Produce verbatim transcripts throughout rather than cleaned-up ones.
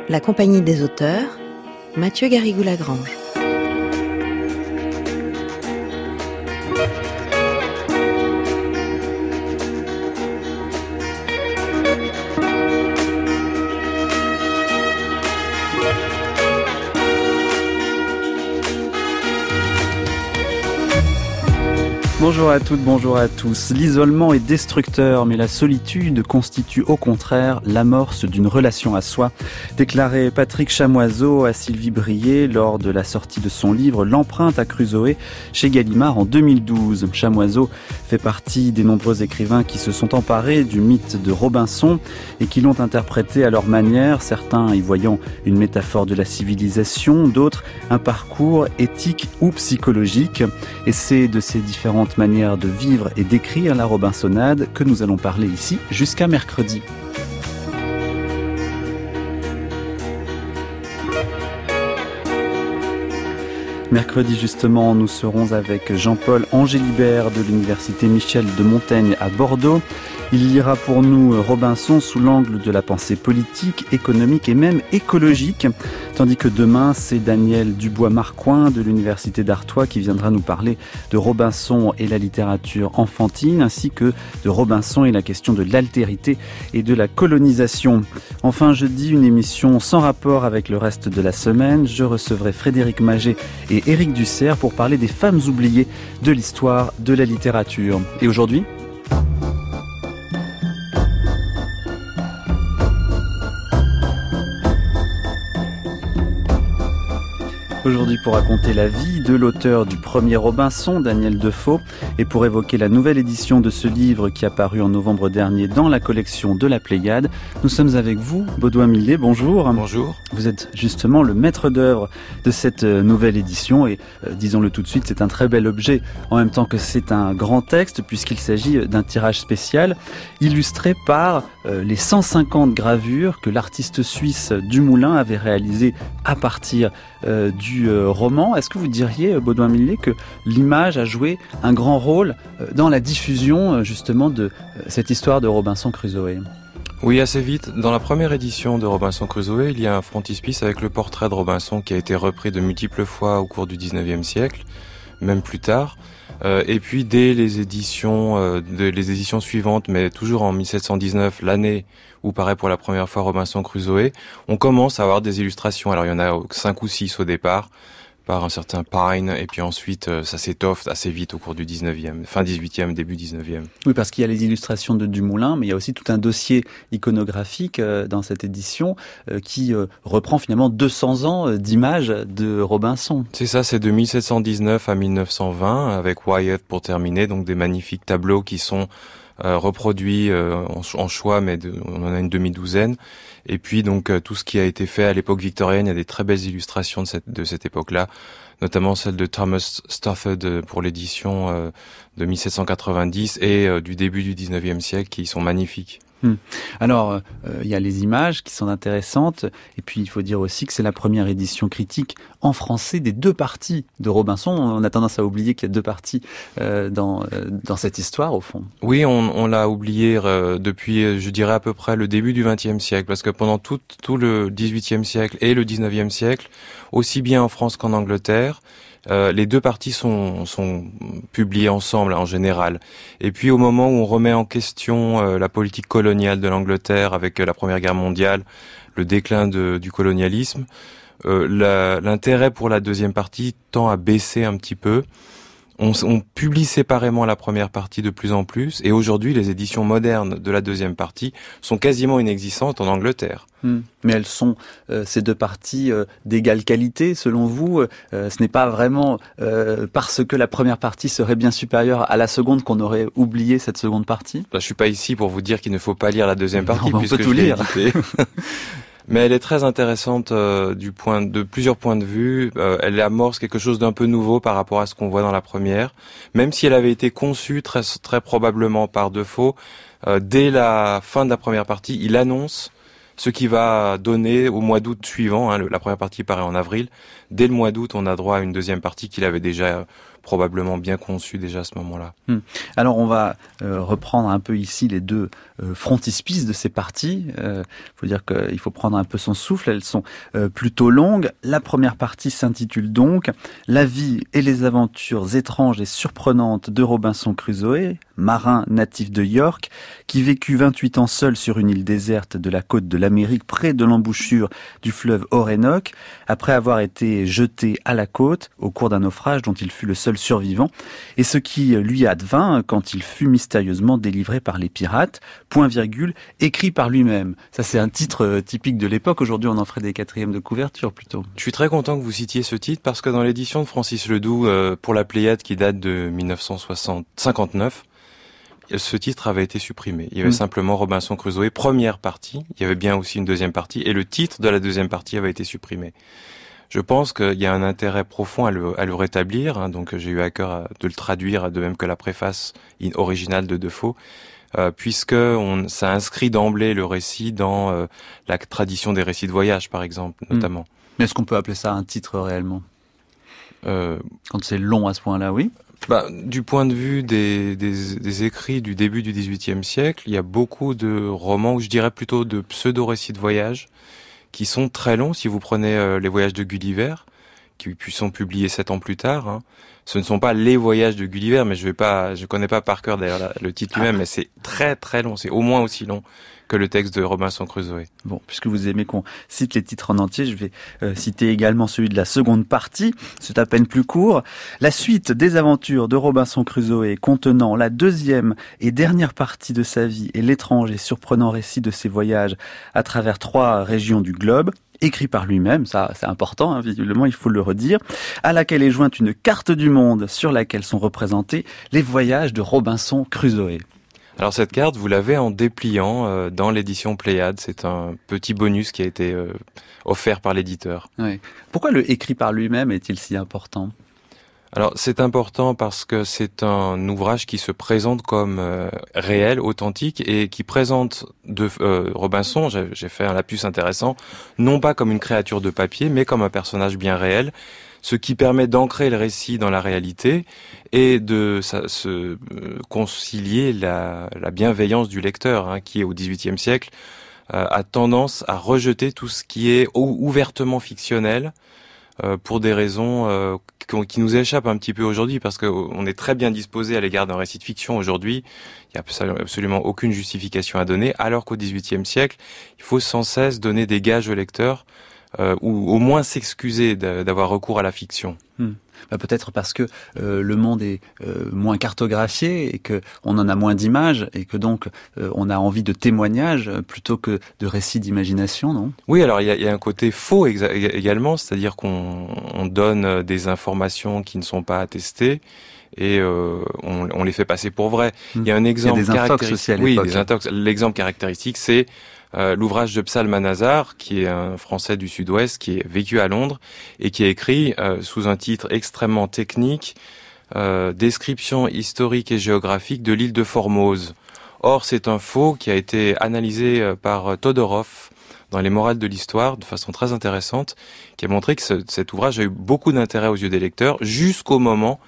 La Compagnie des auteurs, Mathieu Garrigou-Lagrange. Bonjour à toutes, bonjour à tous. L'isolement est destructeur, mais la solitude constitue au contraire l'amorce d'une relation à soi, déclarait Patrick Chamoiseau à Sylvie Brié lors de la sortie de son livre L'empreinte à Crusoé chez Gallimard en deux mille douze. Chamoiseau fait partie des nombreux écrivains qui se sont emparés du mythe de Robinson et qui l'ont interprété à leur manière, certains y voyant une métaphore de la civilisation, d'autres un parcours éthique ou psychologique. Et c'est de ces différentes manière de vivre et d'écrire la Robinsonade que nous allons parler ici jusqu'à mercredi. Mercredi justement, nous serons avec Jean-Paul Angélibert de l'Université Michel de Montaigne à Bordeaux. Il lira pour nous Robinson sous l'angle de la pensée politique, économique et même écologique. Tandis que demain, c'est Daniel Dubois-Marcoing de l'Université d'Artois qui viendra nous parler de Robinson et la littérature enfantine, ainsi que de Robinson et la question de l'altérité et de la colonisation. Enfin, jeudi, une émission sans rapport avec le reste de la semaine. Je recevrai Frédéric Maget et Éric Dussert pour parler des femmes oubliées de l'histoire de la littérature. Et aujourd'hui ? Aujourd'hui pour raconter la vie de l'auteur du premier Robinson, Daniel Defoe, et pour évoquer la nouvelle édition de ce livre qui a paru en novembre dernier dans la collection de la Pléiade, nous sommes avec vous, Baudouin Millet, bonjour. Bonjour. Vous êtes justement le maître d'œuvre de cette nouvelle édition et euh, disons-le tout de suite, c'est un très bel objet en même temps que c'est un grand texte puisqu'il s'agit d'un tirage spécial illustré par euh, les cent cinquante gravures que l'artiste suisse Dumoulin avait réalisées à partir euh, du du roman. Est-ce que vous diriez, Baudouin Millet, que l'image a joué un grand rôle dans la diffusion justement de cette histoire de Robinson Crusoé ? Oui, assez vite. Dans la première édition de Robinson Crusoé, il y a un frontispice avec le portrait de Robinson qui a été repris de multiples fois au cours du dix-neuvième siècle, même plus tard. Euh, et puis dès les éditions, euh, de, les éditions suivantes, mais toujours en mille sept cent dix-neuf, l'année où paraît pour la première fois Robinson Crusoé, on commence à avoir des illustrations. Alors il y en a cinq ou six au départ, par un certain Pine, et puis ensuite euh, ça s'étoffe assez vite au cours du dix-neuvième, fin dix-huitième, début dix-neuvième. Oui, parce qu'il y a les illustrations de Dumoulin, mais il y a aussi tout un dossier iconographique euh, dans cette édition euh, qui euh, reprend finalement deux cents ans euh, d'images de Robinson. C'est ça, c'est de mille sept cent dix-neuf à mille neuf cent vingt, avec Wyeth pour terminer, donc des magnifiques tableaux qui sont euh, reproduits euh, en, en choix, mais de, on en a une demi-douzaine. Et puis donc euh, tout ce qui a été fait à l'époque victorienne, il y a des très belles illustrations de cette, de cette époque-là, notamment celle de Thomas Stothard pour l'édition euh, de mille sept cent quatre-vingt-dix et euh, du début du dix-neuvième siècle qui sont magnifiques. Hum. Alors, euh, il y a les images qui sont intéressantes, et puis il faut dire aussi que c'est la première édition critique en français des deux parties de Robinson. On a tendance à oublier qu'il y a deux parties euh, dans euh, dans cette histoire, au fond. Oui, on, on l'a oublié euh, depuis, je dirais, à peu près le début du vingtième siècle, parce que pendant tout, tout le dix-huitième siècle et le dix-neuvième siècle, aussi bien en France qu'en Angleterre, Euh, les deux parties sont, sont publiées ensemble en général. Et puis au moment où on remet en question euh, la politique coloniale de l'Angleterre avec euh, la Première Guerre mondiale, le déclin de, du colonialisme, euh, la, l'intérêt pour la deuxième partie tend à baisser un petit peu. On, on publie séparément la première partie de plus en plus, et aujourd'hui les éditions modernes de la deuxième partie sont quasiment inexistantes en Angleterre. Hum. Mais elles sont, euh, ces deux parties, euh, d'égale qualité, selon vous. Euh, ce n'est pas vraiment euh, parce que la première partie serait bien supérieure à la seconde qu'on aurait oublié cette seconde partie ? Bah, je suis pas ici pour vous dire qu'il ne faut pas lire la deuxième partie, non, puisque on peut tout je l'ai lire. édité. Mais elle est très intéressante euh, du point de plusieurs points de vue. Euh, elle amorce quelque chose d'un peu nouveau par rapport à ce qu'on voit dans la première, même si elle avait été conçue très très probablement par Defoe. Euh, dès la fin de la première partie, il annonce ce qui va donner au mois d'août suivant. Hein, la première partie paraît en avril. Dès le mois d'août, on a droit à une deuxième partie qu'il avait déjà probablement bien conçu déjà à ce moment-là. Hum. Alors on va euh, reprendre un peu ici les deux euh, frontispices de ces parties. Il euh, faut dire qu'il faut prendre un peu son souffle, elles sont euh, plutôt longues. La première partie s'intitule donc « La vie et les aventures étranges et surprenantes de Robinson Crusoe », marin natif de York, qui vécut vingt-huit ans seul sur une île déserte de la côte de l'Amérique près de l'embouchure du fleuve Orénoque, après avoir été jeté à la côte au cours d'un naufrage dont il fut le seul survivant, et ce qui lui advint quand il fut mystérieusement délivré par les pirates, point virgule, écrit par lui-même. Ça c'est un titre typique de l'époque, aujourd'hui on en ferait des quatrièmes de couverture plutôt. Je suis très content que vous citiez ce titre parce que dans l'édition de Francis Ledoux euh, pour la Pléiade qui date de dix-neuf cent cinquante-neuf, ce titre avait été supprimé. Il y avait mmh. simplement Robinson Crusoe, première partie. Il y avait bien aussi une deuxième partie. Et le titre de la deuxième partie avait été supprimé. Je pense qu'il y a un intérêt profond à le, à le rétablir. Hein, donc j'ai eu à cœur de le traduire, de même que la préface originale de Defoe, euh, puisque on, ça inscrit d'emblée le récit dans euh, la tradition des récits de voyage, par exemple, notamment. Mmh. Mais est-ce qu'on peut appeler ça un titre réellement ? euh, Quand c'est long à ce point-là, oui. Bah, du point de vue des, des, des écrits du début du dix-huitième siècle, il y a beaucoup de romans, ou je dirais plutôt de pseudo-récits de voyage, qui sont très longs. Si vous prenez euh, les voyages de Gulliver, qui puis sont publiés sept ans plus tard, hein, ce ne sont pas les voyages de Gulliver, mais je vais pas, je connais pas par cœur d'ailleurs la, le titre lui-même, mais c'est très très long, c'est au moins aussi long que le texte de Robinson Crusoe. Bon, puisque vous aimez qu'on cite les titres en entier, je vais euh, citer également celui de la seconde partie, c'est à peine plus court. La suite des aventures de Robinson Crusoe contenant la deuxième et dernière partie de sa vie et l'étrange et surprenant récit de ses voyages à travers trois régions du globe, écrit par lui-même, ça c'est important, hein, visiblement il faut le redire, à laquelle est jointe une carte du monde sur laquelle sont représentés les voyages de Robinson Crusoe. Alors cette carte, vous l'avez en dépliant euh, dans l'édition Pléiade. C'est un petit bonus qui a été euh, offert par l'éditeur. Oui. Pourquoi le écrit par lui-même est-il si important ? Alors c'est important parce que c'est un ouvrage qui se présente comme euh, réel, authentique, et qui présente de euh, Robinson, j'ai, j'ai fait un lapsus intéressant, non pas comme une créature de papier, mais comme un personnage bien réel, ce qui permet d'ancrer le récit dans la réalité et de ça, se euh, concilier la, la bienveillance du lecteur, hein, qui au dix-huitième siècle euh, a tendance à rejeter tout ce qui est ouvertement fictionnel, euh, pour des raisons euh, qui nous échappent un petit peu aujourd'hui, parce qu'on est très bien disposé à l'égard d'un récit de fiction aujourd'hui. Il n'y a absolument aucune justification à donner, alors qu'au dix-huitième siècle, il faut sans cesse donner des gages au lecteur, euh, ou au moins s'excuser d'avoir recours à la fiction. Hmm. Bah peut-être parce que euh, le monde est euh, moins cartographié et que on en a moins d'images et que donc euh, on a envie de témoignages plutôt que de récits d'imagination, non ? Oui, alors il y a, y a un côté faux exa- également, c'est-à-dire qu'on on donne des informations qui ne sont pas attestées et euh, on, on les fait passer pour vraies. Il y a un exemple caractéristique. Oui, des intox. L'exemple caractéristique, c'est Euh, l'ouvrage de Psalmanazar, qui est un Français du Sud-Ouest, qui est vécu à Londres et qui a écrit euh, sous un titre extrêmement technique, euh, Description historique et géographique de l'île de Formose. Or, c'est un faux qui a été analysé euh, par Todorov dans les Morales de l'Histoire de façon très intéressante, qui a montré que ce, cet ouvrage a eu beaucoup d'intérêt aux yeux des lecteurs jusqu'au moment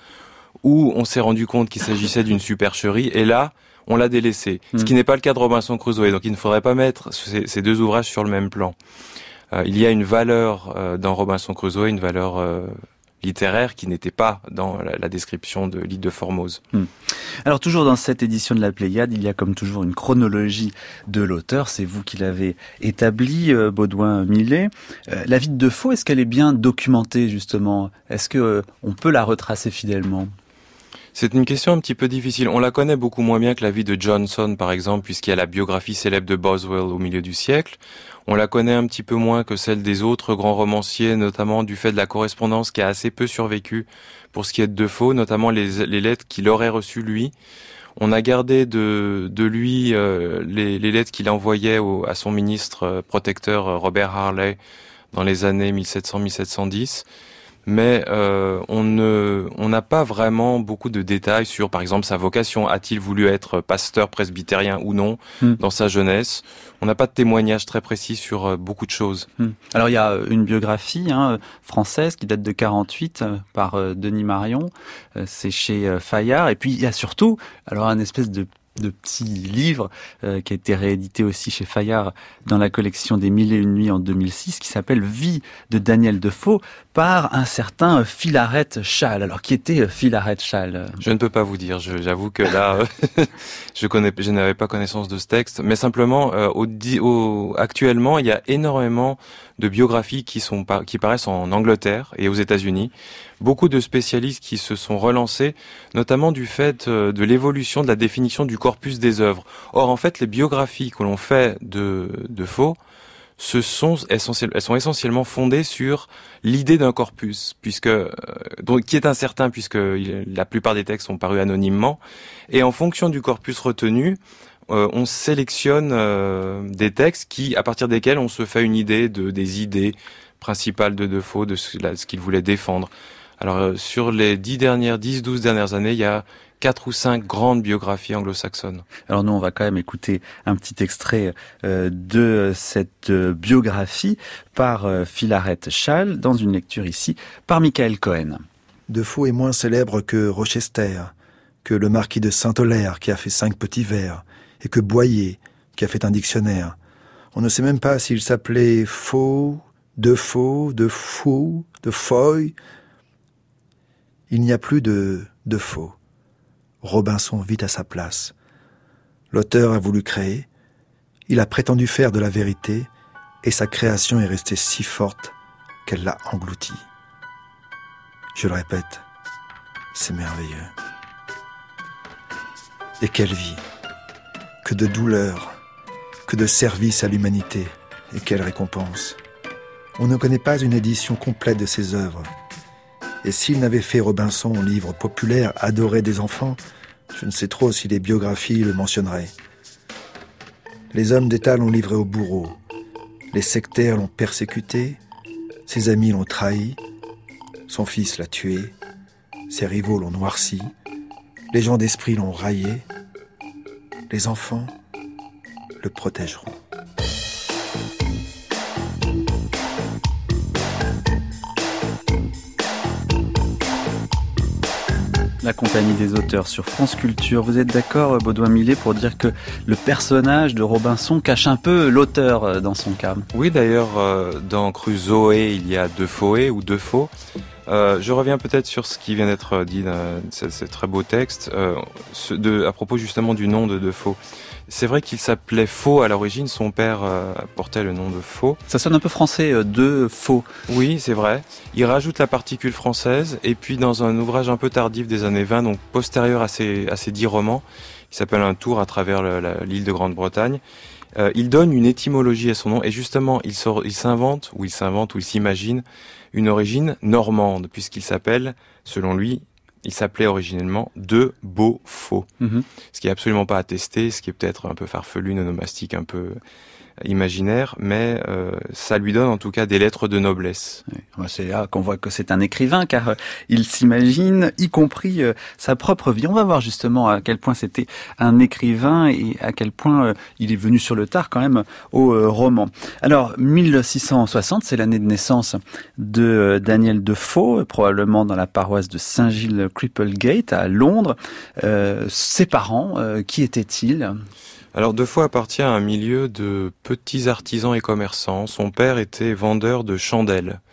où on s'est rendu compte qu'il s'agissait d'une supercherie, et là, on l'a délaissé. Mmh. Ce qui n'est pas le cas de Robinson Crusoe. Donc il ne faudrait pas mettre ces, ces deux ouvrages sur le même plan. Euh, il y a une valeur euh, dans Robinson Crusoe, une valeur euh, littéraire qui n'était pas dans la, la description de l'île de Formose. Mmh. Alors toujours dans cette édition de la Pléiade, il y a comme toujours une chronologie de l'auteur. C'est vous qui l'avez établie, euh, Baudouin-Millet. Euh, la vie de Defoe, est-ce qu'elle est bien documentée justement ? Est-ce que euh, on peut la retracer fidèlement ? C'est une question un petit peu difficile. On la connaît beaucoup moins bien que la vie de Johnson, par exemple, puisqu'il y a la biographie célèbre de Boswell au milieu du siècle. On la connaît un petit peu moins que celle des autres grands romanciers, notamment du fait de la correspondance qui a assez peu survécu pour ce qui est de Defoe, notamment les, les lettres qu'il aurait reçues lui. On a gardé de, de lui euh, les, les lettres qu'il envoyait au, à son ministre euh, protecteur euh, Robert Harley dans les années mille sept cents à mille sept cent dix. mais euh, on ne, on n'a pas vraiment beaucoup de détails sur, par exemple, sa vocation. A-t-il voulu être pasteur presbytérien ou non mmh. dans sa jeunesse? On n'a pas de témoignages très précis sur euh, beaucoup de choses. Mmh. Alors il y a une biographie hein, française qui date de quarante-huit euh, par euh, Denis Marion. Euh, c'est chez euh, Fayard. Et puis il y a surtout alors un espèce de de petits livres euh, qui a été réédité aussi chez Fayard dans la collection des Mille et une nuits en deux mille six, qui s'appelle Vie de Daniel Defoe par un certain Philaret Schall. Alors qui était Philaret Schall? Je ne peux pas vous dire. Je, j'avoue que là, je connais, je n'avais pas connaissance de ce texte. Mais simplement, euh, au, au, actuellement, il y a énormément de biographies qui sont qui paraissent en Angleterre et aux États-Unis. Beaucoup de spécialistes qui se sont relancés, notamment du fait de l'évolution de la définition du corpus des œuvres. Or, en fait, les biographies que l'on fait de, de Defoe, ce sont essentiel, elles sont essentiellement fondées sur l'idée d'un corpus, puisque donc, qui est incertain, puisque il, la plupart des textes sont parus anonymement. Et en fonction du corpus retenu, euh, on sélectionne euh, des textes qui, à partir desquels on se fait une idée de des idées principales de Defoe, de ce, ce qu'il voulait défendre. Alors, euh, sur les dix dernières, dix, douze dernières années, il y a quatre ou cinq grandes biographies anglo-saxonnes. Alors nous, on va quand même écouter un petit extrait euh, de cette euh, biographie par euh, Philaret Schall, dans une lecture ici par Michael Cohen. Defoe est moins célèbre que Rochester, que le marquis de Saint-Aulaire, qui a fait cinq petits vers, et que Boyer, qui a fait un dictionnaire. On ne sait même pas s'il s'appelait Faux, Defoe, de Fou, de Foy. Il n'y a plus de Defoe. Robinson vit à sa place. L'auteur a voulu créer, il a prétendu faire de la vérité, et sa création est restée si forte qu'elle l'a englouti. Je le répète, c'est merveilleux. Et quelle vie, que de douleur, que de service à l'humanité, et quelle récompense. On ne connaît pas une édition complète de ses œuvres. Et s'il n'avait fait Robinson un livre populaire adoré des enfants, je ne sais trop si les biographies le mentionneraient. Les hommes d'État l'ont livré au bourreau, les sectaires l'ont persécuté, ses amis l'ont trahi, son fils l'a tué, ses rivaux l'ont noirci, les gens d'esprit l'ont raillé, les enfants le protégeront. La compagnie des auteurs sur France Culture. Vous êtes d'accord, Baudouin Millet, pour dire que le personnage de Robinson cache un peu l'auteur dans son cas? Oui, d'ailleurs, euh, dans Crusoe, il y a Defoe ou Defoe. Euh, je reviens peut-être sur ce qui vient d'être dit dans ce, ce très beau texte, euh, ce, de, à propos justement du nom de Defoe. C'est vrai qu'il s'appelait Faux à l'origine, son père euh, portait le nom de Faux. Ça sonne un peu français, euh, de Faux. Oui, c'est vrai. Il rajoute la particule française, et puis dans un ouvrage un peu tardif des années vingt, donc postérieur à ces, à ces dix romans, qui s'appelle Un tour à travers le, la, l'île de Grande-Bretagne, euh, il donne une étymologie à son nom, et justement, il, sort, il s'invente, ou il s'invente, ou il s'imagine, une origine normande, puisqu'il s'appelle, selon lui, il s'appelait originellement De Beaufort, mmh. ce qui est absolument pas attesté, ce qui est peut-être un peu farfelu, nonomastique, un peu imaginaire, mais euh, ça lui donne en tout cas des lettres de noblesse. Oui, c'est là qu'on voit que c'est un écrivain, car euh, il s'imagine, y compris euh, sa propre vie. On va voir justement à quel point c'était un écrivain et à quel point euh, il est venu sur le tard quand même au euh, roman. Alors, mille six cent soixante, c'est l'année de naissance de euh, Daniel Defoe, probablement dans la paroisse de Saint-Gilles-Cripplegate à Londres. Euh, ses parents, euh, qui étaient-ils ? Alors Defoe appartient à un milieu de petits artisans et commerçants. Son père était vendeur de chandelles.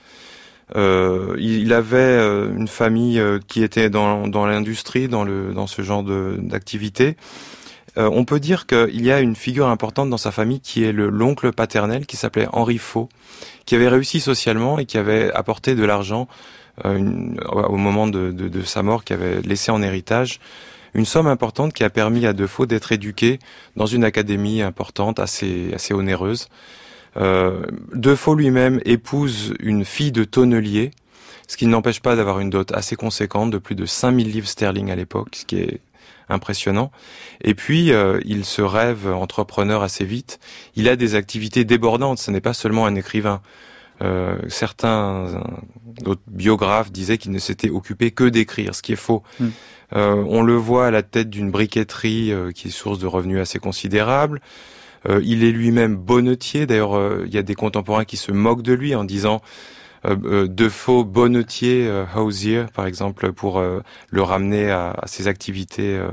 Euh, il avait une famille qui était dans, dans l'industrie, dans, le, dans ce genre de, d'activité. Euh, on peut dire qu'il y a une figure importante dans sa famille qui est le, l'oncle paternel qui s'appelait Henri Faux, qui avait réussi socialement et qui avait apporté de l'argent euh, une, au moment de, de, de sa mort, qui avait laissé en héritage une somme importante qui a permis à Defoe d'être éduqué dans une académie importante, assez, assez onéreuse. Euh, Defoe lui-même épouse une fille de tonnelier, ce qui n'empêche pas d'avoir une dot assez conséquente de plus de cinq mille livres sterling à l'époque, ce qui est impressionnant. Et puis, euh, il se rêve entrepreneur assez vite. Il a des activités débordantes, ce n'est pas seulement un écrivain. Euh, certains d'autres biographes disaient qu'il ne s'était occupé que d'écrire, ce qui est faux. Mmh. Euh, on le voit à la tête d'une briqueterie euh, qui est source de revenus assez considérables. Euh, il est lui-même bonnetier. D'ailleurs, euh, il y a des contemporains qui se moquent de lui en disant euh, euh, Defoe bonnetier, euh, hosier, par exemple, pour euh, le ramener à, à ses activités euh,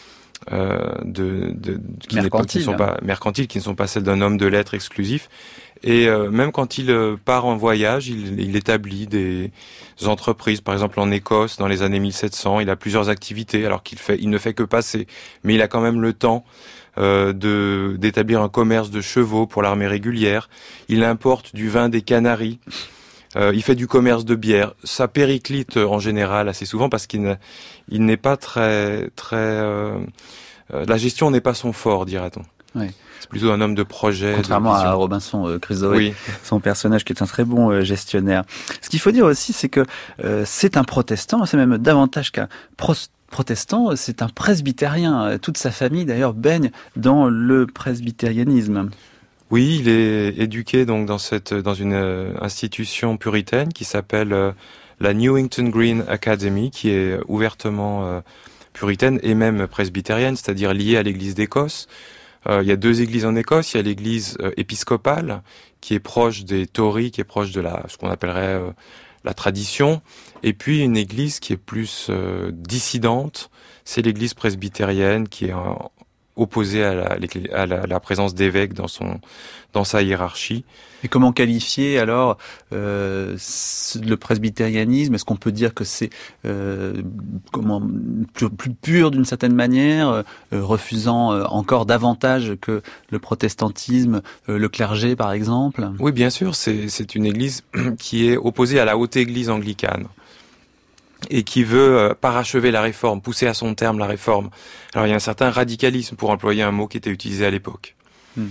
euh, de, de, qui, pas, qui ne sont pas mercantiles, qui ne sont pas celles d'un homme de lettres exclusif. Et euh, même quand il euh, part en voyage, il, il établit des entreprises, par exemple en Écosse, dans les années mille sept cents. Il a plusieurs activités, alors qu'il fait, il ne fait que passer, mais il a quand même le temps euh, de d'établir un commerce de chevaux pour l'armée régulière. Il importe du vin des Canaries. Euh, il fait du commerce de bière. Ça périclite en général assez souvent parce qu'il n'a, il n'est pas très très. Euh, euh, la gestion n'est pas son fort, dirait-on. Oui. C'est plutôt un homme de projet. Contrairement de à Robinson euh, Crusoe, oui. son personnage qui est un très bon euh, gestionnaire. Ce qu'il faut dire aussi, c'est que euh, c'est un protestant, c'est même davantage qu'un pro- protestant, c'est un presbytérien. Toute sa famille, d'ailleurs, baigne dans le presbytérianisme. Oui, il est éduqué donc dans cette dans une euh, institution puritaine qui s'appelle euh, la Newington Green Academy, qui est ouvertement euh, puritaine et même presbytérienne, c'est-à-dire liée à l'Église d'Écosse. Euh, il y a deux églises en Écosse. Il y a l'église euh, épiscopale qui est proche des Tories, qui est proche de la ce qu'on appellerait euh, la tradition, et puis une église qui est plus euh, dissidente. C'est l'église presbytérienne qui est euh, opposée à la, à la, la présence d'évêques dans son dans sa hiérarchie. Et comment qualifier alors euh, le presbytérianisme ? Est-ce qu'on peut dire que c'est euh, comment plus, plus pur d'une certaine manière, euh, refusant euh, encore davantage que le protestantisme, euh, le clergé par exemple ? Oui, bien sûr, c'est c'est une église qui est opposée à la haute église anglicane et qui veut euh, parachever la réforme, pousser à son terme la réforme. Alors il y a un certain radicalisme, pour employer un mot qui était utilisé à l'époque. Hmm.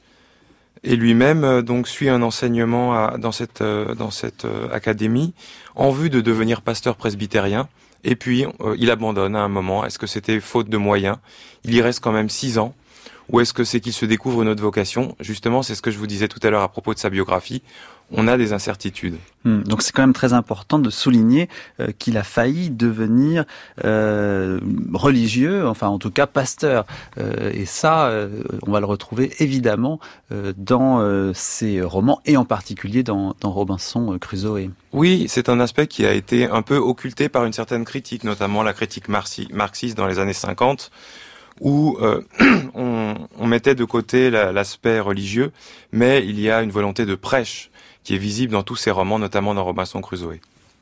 Et lui-même euh, donc suit un enseignement à, dans cette euh, dans cette euh, académie en vue de devenir pasteur presbytérien. Et puis euh, il abandonne à un moment. Est-ce que c'était faute de moyens ? Il y reste quand même six ans. Ou est-ce que c'est qu'il se découvre une autre vocation ? Justement, c'est ce que je vous disais tout à l'heure à propos de sa biographie. On a des incertitudes. Hum, donc c'est quand même très important de souligner euh, qu'il a failli devenir euh, religieux, enfin en tout cas pasteur. Euh, et ça, euh, on va le retrouver évidemment euh, dans euh, ses romans et en particulier dans, dans Robinson Crusoe. Oui, c'est un aspect qui a été un peu occulté par une certaine critique, notamment la critique marxi- marxiste dans les années cinquante, où euh, on, on mettait de côté la, l'aspect religieux, mais il y a une volonté de prêche qui est visible dans tous ses romans, notamment dans Robinson Crusoe.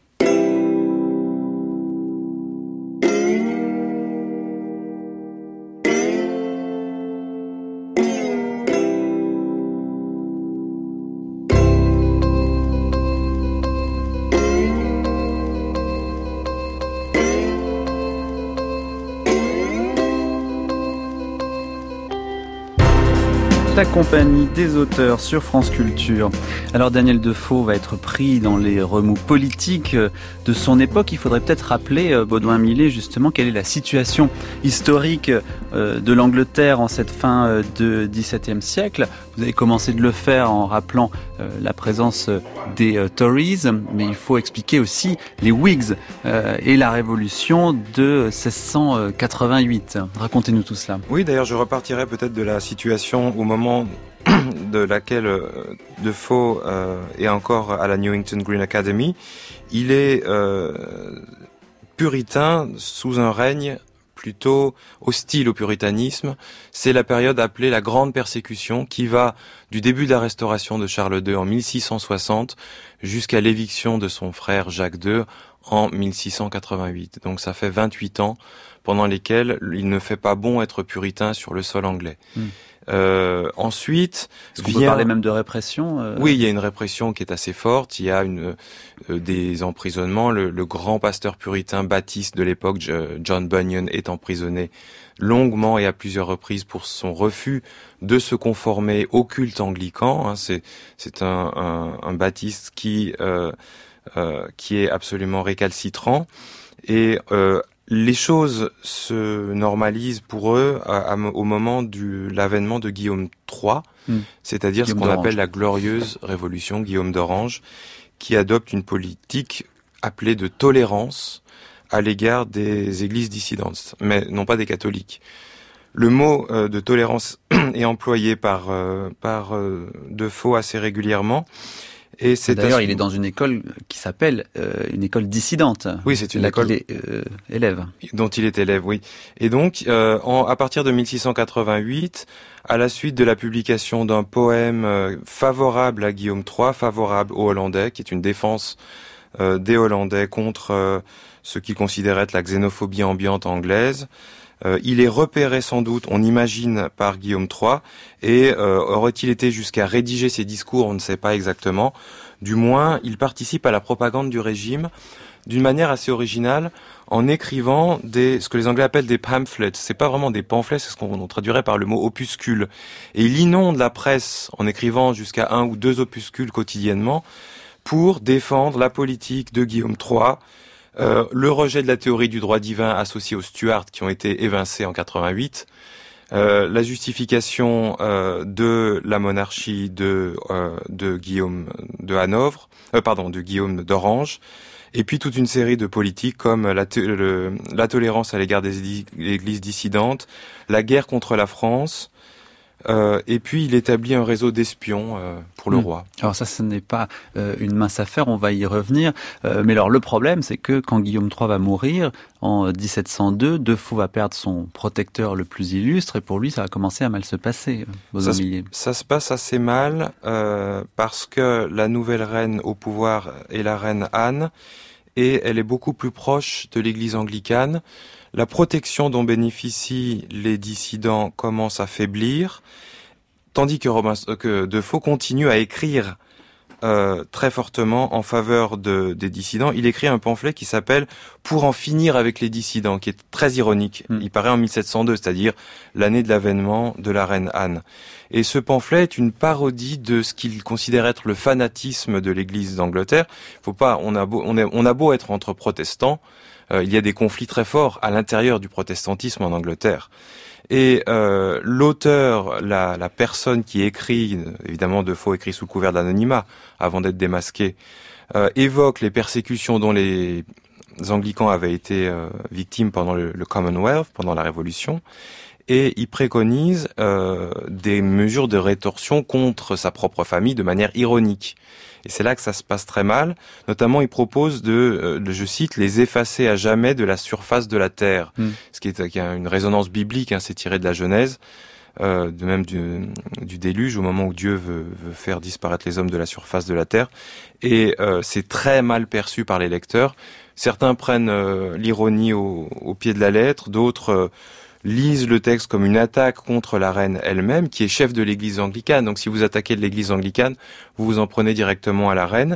La compagnie des auteurs sur France Culture. Alors Daniel Defoe va être pris dans les remous politiques de son époque. Il faudrait peut-être rappeler, Baudouin Millet, justement, quelle est la situation historique de l'Angleterre en cette fin de dix-septième siècle. Vous avez commencé de le faire en rappelant la présence des Tories, mais il faut expliquer aussi les Whigs et la révolution de seize cent quatre-vingt-huit. Racontez-nous tout cela. Oui, d'ailleurs, je repartirai peut-être de la situation au moment de laquelle euh, Defoe euh, est encore à la Newington Green Academy. Il est euh, puritain sous un règne plutôt hostile au puritanisme. C'est la période appelée la Grande Persécution qui va du début de la restauration de Charles deux en mille six cent soixante jusqu'à l'éviction de son frère Jacques deux en mille six cent quatre-vingt-huit. Donc ça fait vingt-huit ans pendant lesquels il ne fait pas bon être puritain sur le sol anglais. Mmh. Euh, ensuite, est-ce qu'on vient... peut parler même de répression euh... Oui, il y a une répression qui est assez forte. Il y a une euh, des emprisonnements. Le, le grand pasteur puritain baptiste de l'époque, John Bunyan, est emprisonné longuement et à plusieurs reprises pour son refus de se conformer au culte anglican. Hein, c'est c'est un, un, un baptiste qui euh, euh, qui est absolument récalcitrant et euh, les choses se normalisent pour eux à, à, au moment de l'avènement de Guillaume trois, mmh. c'est-à-dire Guillaume ce qu'on d'Orange. appelle la glorieuse révolution Guillaume d'Orange, qui adopte une politique appelée de tolérance à l'égard des églises dissidentes, mais non pas des catholiques. Le mot euh, de tolérance est employé par, euh, par euh, Defoe assez régulièrement. Et c'est D'ailleurs, à... il est dans une école qui s'appelle euh, une école dissidente. Oui, c'est une école qu'il est euh, élève. Dont il est élève, oui. Et donc, euh, en, à partir de mille six cent quatre-vingt-huit, à la suite de la publication d'un poème euh, favorable à Guillaume trois, favorable aux Hollandais, qui est une défense euh, des Hollandais contre euh, ce qu'ils considéraient être la xénophobie ambiante anglaise, Euh, il est repéré sans doute, on imagine, par Guillaume trois, et euh, aurait-il été jusqu'à rédiger ses discours, on ne sait pas exactement. Du moins, il participe à la propagande du régime d'une manière assez originale, en écrivant des, ce que les Anglais appellent des pamphlets. C'est pas vraiment des pamphlets, c'est ce qu'on traduirait par le mot opuscule. Et il inonde la presse en écrivant jusqu'à un ou deux opuscules quotidiennement pour défendre la politique de Guillaume trois, Euh, le rejet de la théorie du droit divin associée aux Stuarts qui ont été évincés en quatre-vingt-huit, euh, la justification euh, de la monarchie de, euh, de Guillaume de Hanovre, euh, pardon, de Guillaume d'Orange, et puis toute une série de politiques comme la, t- le, la tolérance à l'égard des églises dissidentes, la guerre contre la France. Euh, et puis il établit un réseau d'espions euh, pour le mmh. roi. Alors ça, ce n'est pas euh, une mince affaire, on va y revenir. Euh, mais alors le problème, c'est que quand Guillaume trois va mourir en dix-sept cent deux, Defoe va perdre son protecteur le plus illustre, et pour lui, ça va commencer à mal se passer. Ça se, ça se passe assez mal euh, parce que la nouvelle reine au pouvoir est la reine Anne, et elle est beaucoup plus proche de l'Église anglicane. La protection dont bénéficient les dissidents commence à faiblir, tandis que, Robin, que Defoe continue à écrire euh, très fortement en faveur de, des dissidents. Il écrit un pamphlet qui s'appelle « Pour en finir avec les dissidents », qui est très ironique. Mm. Il paraît en mille sept cent deux, c'est-à-dire l'année de l'avènement de la reine Anne. Et ce pamphlet est une parodie de ce qu'il considère être le fanatisme de l'Église d'Angleterre. Faut pas, on a beau, on est, on a beau être entre protestants, Euh, il y a des conflits très forts à l'intérieur du protestantisme en Angleterre. Et euh, l'auteur, la, la personne qui écrit, évidemment Defoe écrit sous couvert d'anonymat avant d'être démasqué, euh, évoque les persécutions dont les anglicans avaient été euh, victimes pendant le, le Commonwealth, pendant la Révolution, et il préconise euh, des mesures de rétorsion contre sa propre famille de manière ironique. Et c'est là que ça se passe très mal. Notamment, il propose de, euh, de, je cite, les effacer à jamais de la surface de la terre. Mm. Ce qui est qui a une résonance biblique, hein, c'est tiré de la Genèse, euh, de même du, du déluge, au moment où Dieu veut, veut faire disparaître les hommes de la surface de la terre. Et euh, c'est très mal perçu par les lecteurs. Certains prennent euh, l'ironie au, au pied de la lettre, d'autres euh, lisent le texte comme une attaque contre la reine elle-même, qui est chef de l'église anglicane. Donc si vous attaquez de l'église anglicane, vous vous en prenez directement à la reine.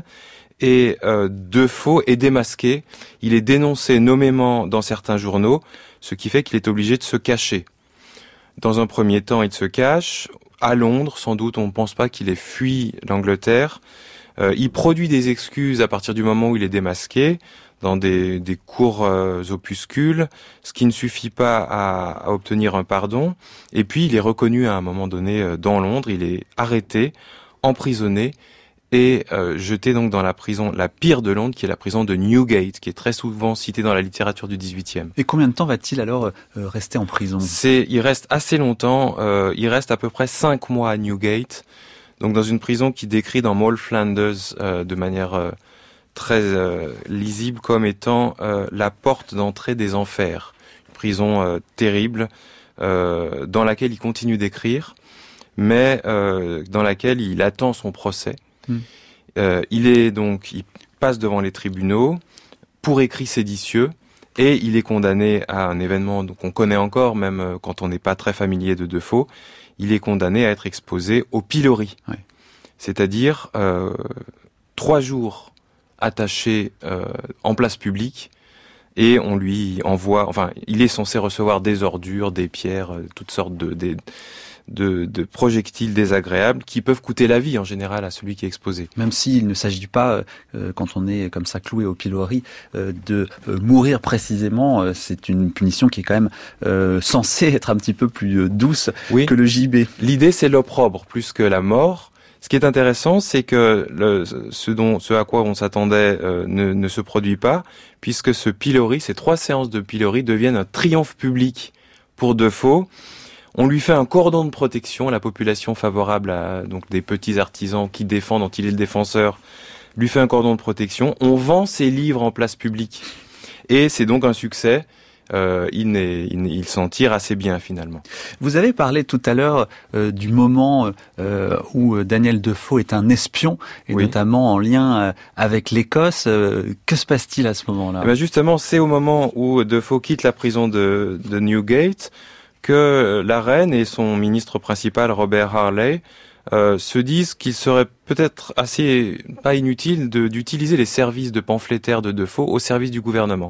Et euh, Defoe est démasqué, il est dénoncé nommément dans certains journaux, ce qui fait qu'il est obligé de se cacher. Dans un premier temps, il se cache, à Londres, sans doute, on ne pense pas qu'il ait fui l'Angleterre. Euh, il produit des excuses à partir du moment où il est démasqué, dans des, des courts euh, opuscules, ce qui ne suffit pas à, à obtenir un pardon. Et puis, il est reconnu à un moment donné euh, dans Londres, il est arrêté, emprisonné et euh, jeté donc dans la prison la pire de Londres, qui est la prison de Newgate, qui est très souvent citée dans la littérature du dix-huitième. Et combien de temps va-t-il alors euh, rester en prison ? C'est, il reste assez longtemps, euh, il reste à peu près cinq mois à Newgate, donc dans une prison qui décrit dans Moll Flanders euh, de manière euh, très euh, lisible comme étant euh, la porte d'entrée des enfers. Une prison euh, terrible euh, dans laquelle il continue d'écrire, mais euh, dans laquelle il attend son procès. Mmh. Euh, il est donc, il passe devant les tribunaux pour écrit séditieux et il est condamné à un événement qu'on connaît encore, même quand on n'est pas très familier de Defoe. Il est condamné à être exposé au pilori, ouais. C'est-à-dire euh, trois jours attaché euh, en place publique, et on lui envoie, enfin, il est censé recevoir des ordures, des pierres, toutes sortes de, des, de, de projectiles désagréables qui peuvent coûter la vie en général à celui qui est exposé. Même s'il ne s'agit pas, euh, quand on est comme ça cloué au pilori, euh, de euh, mourir précisément, euh, c'est une punition qui est quand même euh, censée être un petit peu plus euh, douce oui. que le gibet. L'idée, c'est l'opprobre plus que la mort. Ce qui est intéressant, c'est que le, ce, dont, ce à quoi on s'attendait euh, ne, ne se produit pas, puisque ce pilori, ces trois séances de pilori deviennent un triomphe public pour Defoe. On lui fait un cordon de protection, la population favorable à donc des petits artisans qui défendent, dont il est le défenseur, lui fait un cordon de protection. On vend ses livres en place publique. Et c'est donc un succès. Euh, il, est, il, il s'en tire assez bien finalement. Vous avez parlé tout à l'heure euh, du moment euh, où Daniel Defoe est un espion, et oui. notamment en lien euh, avec l'Écosse. Euh, que se passe-t-il à ce moment-là ? Eh bien justement, c'est au moment où Defoe quitte la prison de, de Newgate que la reine et son ministre principal, Robert Harley, euh, se disent qu'il serait peut-être assez pas inutile de, d'utiliser les services de pamphlétaire de Defoe au service du gouvernement.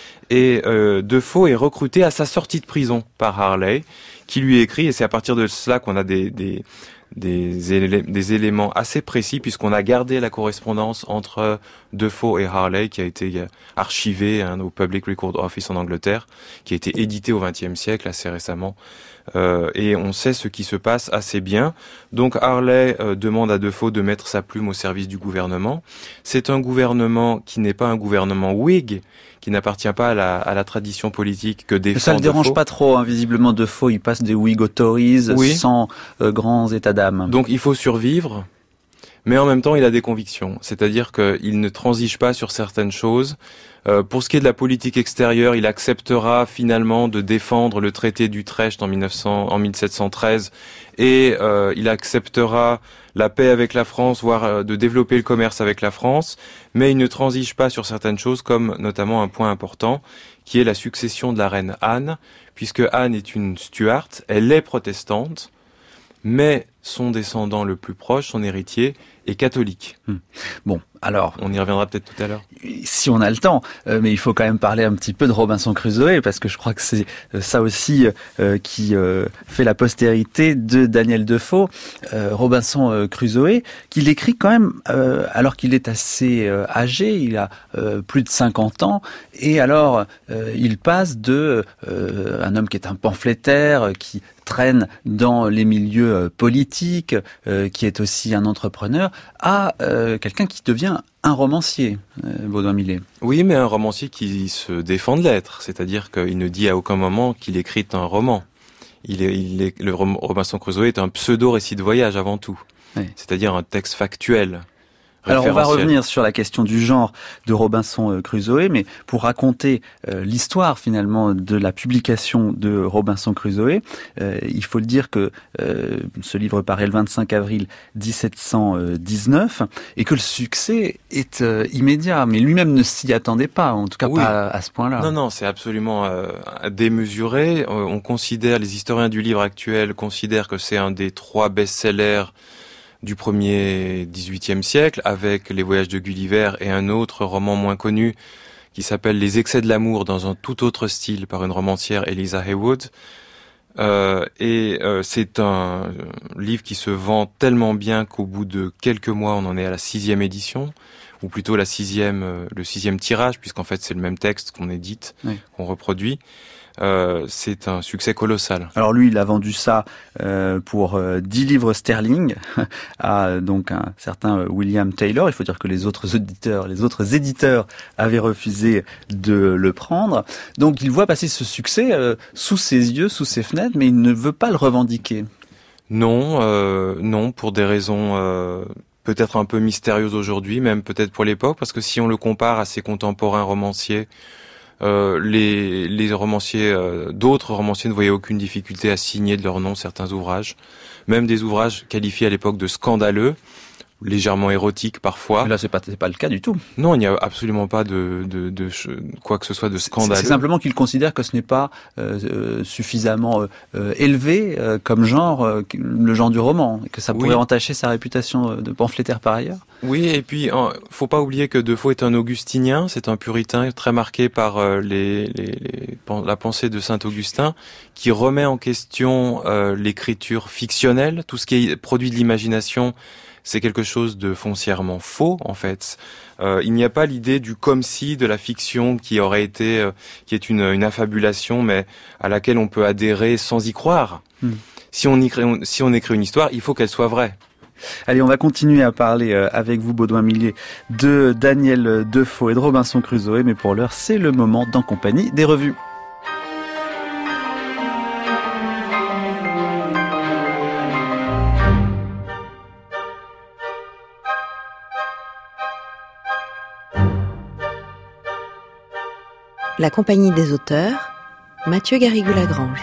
Et euh, Defoe est recruté à sa sortie de prison par Harley, qui lui écrit, et c'est à partir de cela qu'on a des, des, des, élé- des éléments assez précis, puisqu'on a gardé la correspondance entre Defoe et Harley, qui a été archivée hein, au Public Record Office en Angleterre, qui a été édité au vingtième siècle assez récemment. Euh, et on sait ce qui se passe assez bien. Donc Harley euh, demande à Defoe de mettre sa plume au service du gouvernement. C'est un gouvernement qui n'est pas un gouvernement Whig, qui n'appartient pas à la, à la tradition politique que défend Defoe. Ça ne le dérange pas trop, hein, visiblement Defoe, il passe des Whig aux Tories oui. sans euh, grands états d'âme. Donc il faut survivre, mais en même temps il a des convictions. C'est-à-dire qu'il ne transige pas sur certaines choses. Euh, pour ce qui est de la politique extérieure, il acceptera finalement de défendre le traité d'Utrecht en, mille neuf cents, en mille sept cent treize et euh, il acceptera la paix avec la France, voire euh, de développer le commerce avec la France, mais il ne transige pas sur certaines choses comme notamment un point important qui est la succession de la reine Anne, puisque Anne est une Stuart, elle est protestante, mais son descendant le plus proche, son héritier, est catholique. Hum. Bon, alors... On y reviendra peut-être tout à l'heure. Si on a le temps, euh, mais il faut quand même parler un petit peu de Robinson Crusoe, parce que je crois que c'est euh, ça aussi euh, qui euh, fait la postérité de Daniel Defoe. Euh, Robinson euh, Crusoe, qu'il écrit quand même, euh, alors qu'il est assez euh, âgé, il a euh, plus de cinquante ans, et alors euh, il passe de euh, un homme qui est un pamphlétaire, qui traîne dans les milieux euh, politiques, euh, qui est aussi un entrepreneur, à euh, quelqu'un qui devient un romancier, euh, Baudouin Millet. Oui, mais un romancier qui se défend de l'être, c'est-à-dire qu'il ne dit à aucun moment qu'il écrit un roman. Il est, il est, le Robinson Crusoe est un pseudo-récit de voyage avant tout, oui. C'est-à-dire un texte factuel. Alors on va revenir sur la question du genre de Robinson Crusoe, mais pour raconter euh, l'histoire finalement de la publication de Robinson Crusoe, euh, il faut le dire que euh, ce livre paraît le vingt-cinq avril dix-sept cent dix-neuf et que le succès est euh, immédiat, mais lui-même ne s'y attendait pas, en tout cas oui. pas à, à ce point-là. Non, non, c'est absolument euh, démesuré. On considère, les historiens du livre actuel considèrent que c'est un des trois best-sellers du premier dix-huitième siècle, avec Les Voyages de Gulliver et un autre roman moins connu qui s'appelle Les Excès de l'amour dans un tout autre style par une romancière, Eliza Haywood. Euh, et euh, c'est un livre qui se vend tellement bien qu'au bout de quelques mois, on en est à la sixième édition, ou plutôt la sixième, euh, le sixième tirage, puisqu'en fait c'est le même texte qu'on édite, oui. qu'on reproduit. Euh, c'est un succès colossal. Alors lui, il a vendu ça euh, pour euh, dix livres sterling à donc un certain William Taylor. Il faut dire que les autres éditeurs, les autres éditeurs avaient refusé de le prendre. Donc il voit passer ce succès euh, sous ses yeux, sous ses fenêtres, mais il ne veut pas le revendiquer. Non, euh, non, pour des raisons euh, peut-être un peu mystérieuses aujourd'hui, même peut-être pour l'époque, parce que si on le compare à ses contemporains romanciers, Euh, les, les romanciers, euh, d'autres romanciers ne voyaient aucune difficulté à signer de leur nom certains ouvrages, même des ouvrages qualifiés à l'époque de scandaleux. légèrement érotiques parfois. Mais là, c'est pas, c'est pas le cas du tout. Non, il n'y a absolument pas de, de, de, de quoi que ce soit de scandaleux. C'est simplement qu'ils considèrent que ce n'est pas euh, suffisamment euh, élevé euh, comme genre, euh, le genre du roman, et que ça pourrait oui. entacher sa réputation de pamphlétaire par ailleurs. Oui, et puis en, faut pas oublier que Defoe est un augustinien, c'est un puritain très marqué par euh, les, les, les, la pensée de saint Augustin, qui remet en question euh, l'écriture fictionnelle, tout ce qui est produit de l'imagination. C'est quelque chose de foncièrement faux, en fait. Euh, il n'y a pas l'idée du comme si, de la fiction qui aurait été, euh, qui est une, une affabulation, mais à laquelle on peut adhérer sans y croire. Hmm. Si on y crée, on, si on écrit une histoire, il faut qu'elle soit vraie. Allez, on va continuer à parler avec vous, Baudouin Millet, de Daniel Defoe et de Robinson Crusoe, mais pour l'heure, c'est le moment d'en compagnie des revues. La compagnie des auteurs, Mathieu Garrigou-Lagrange.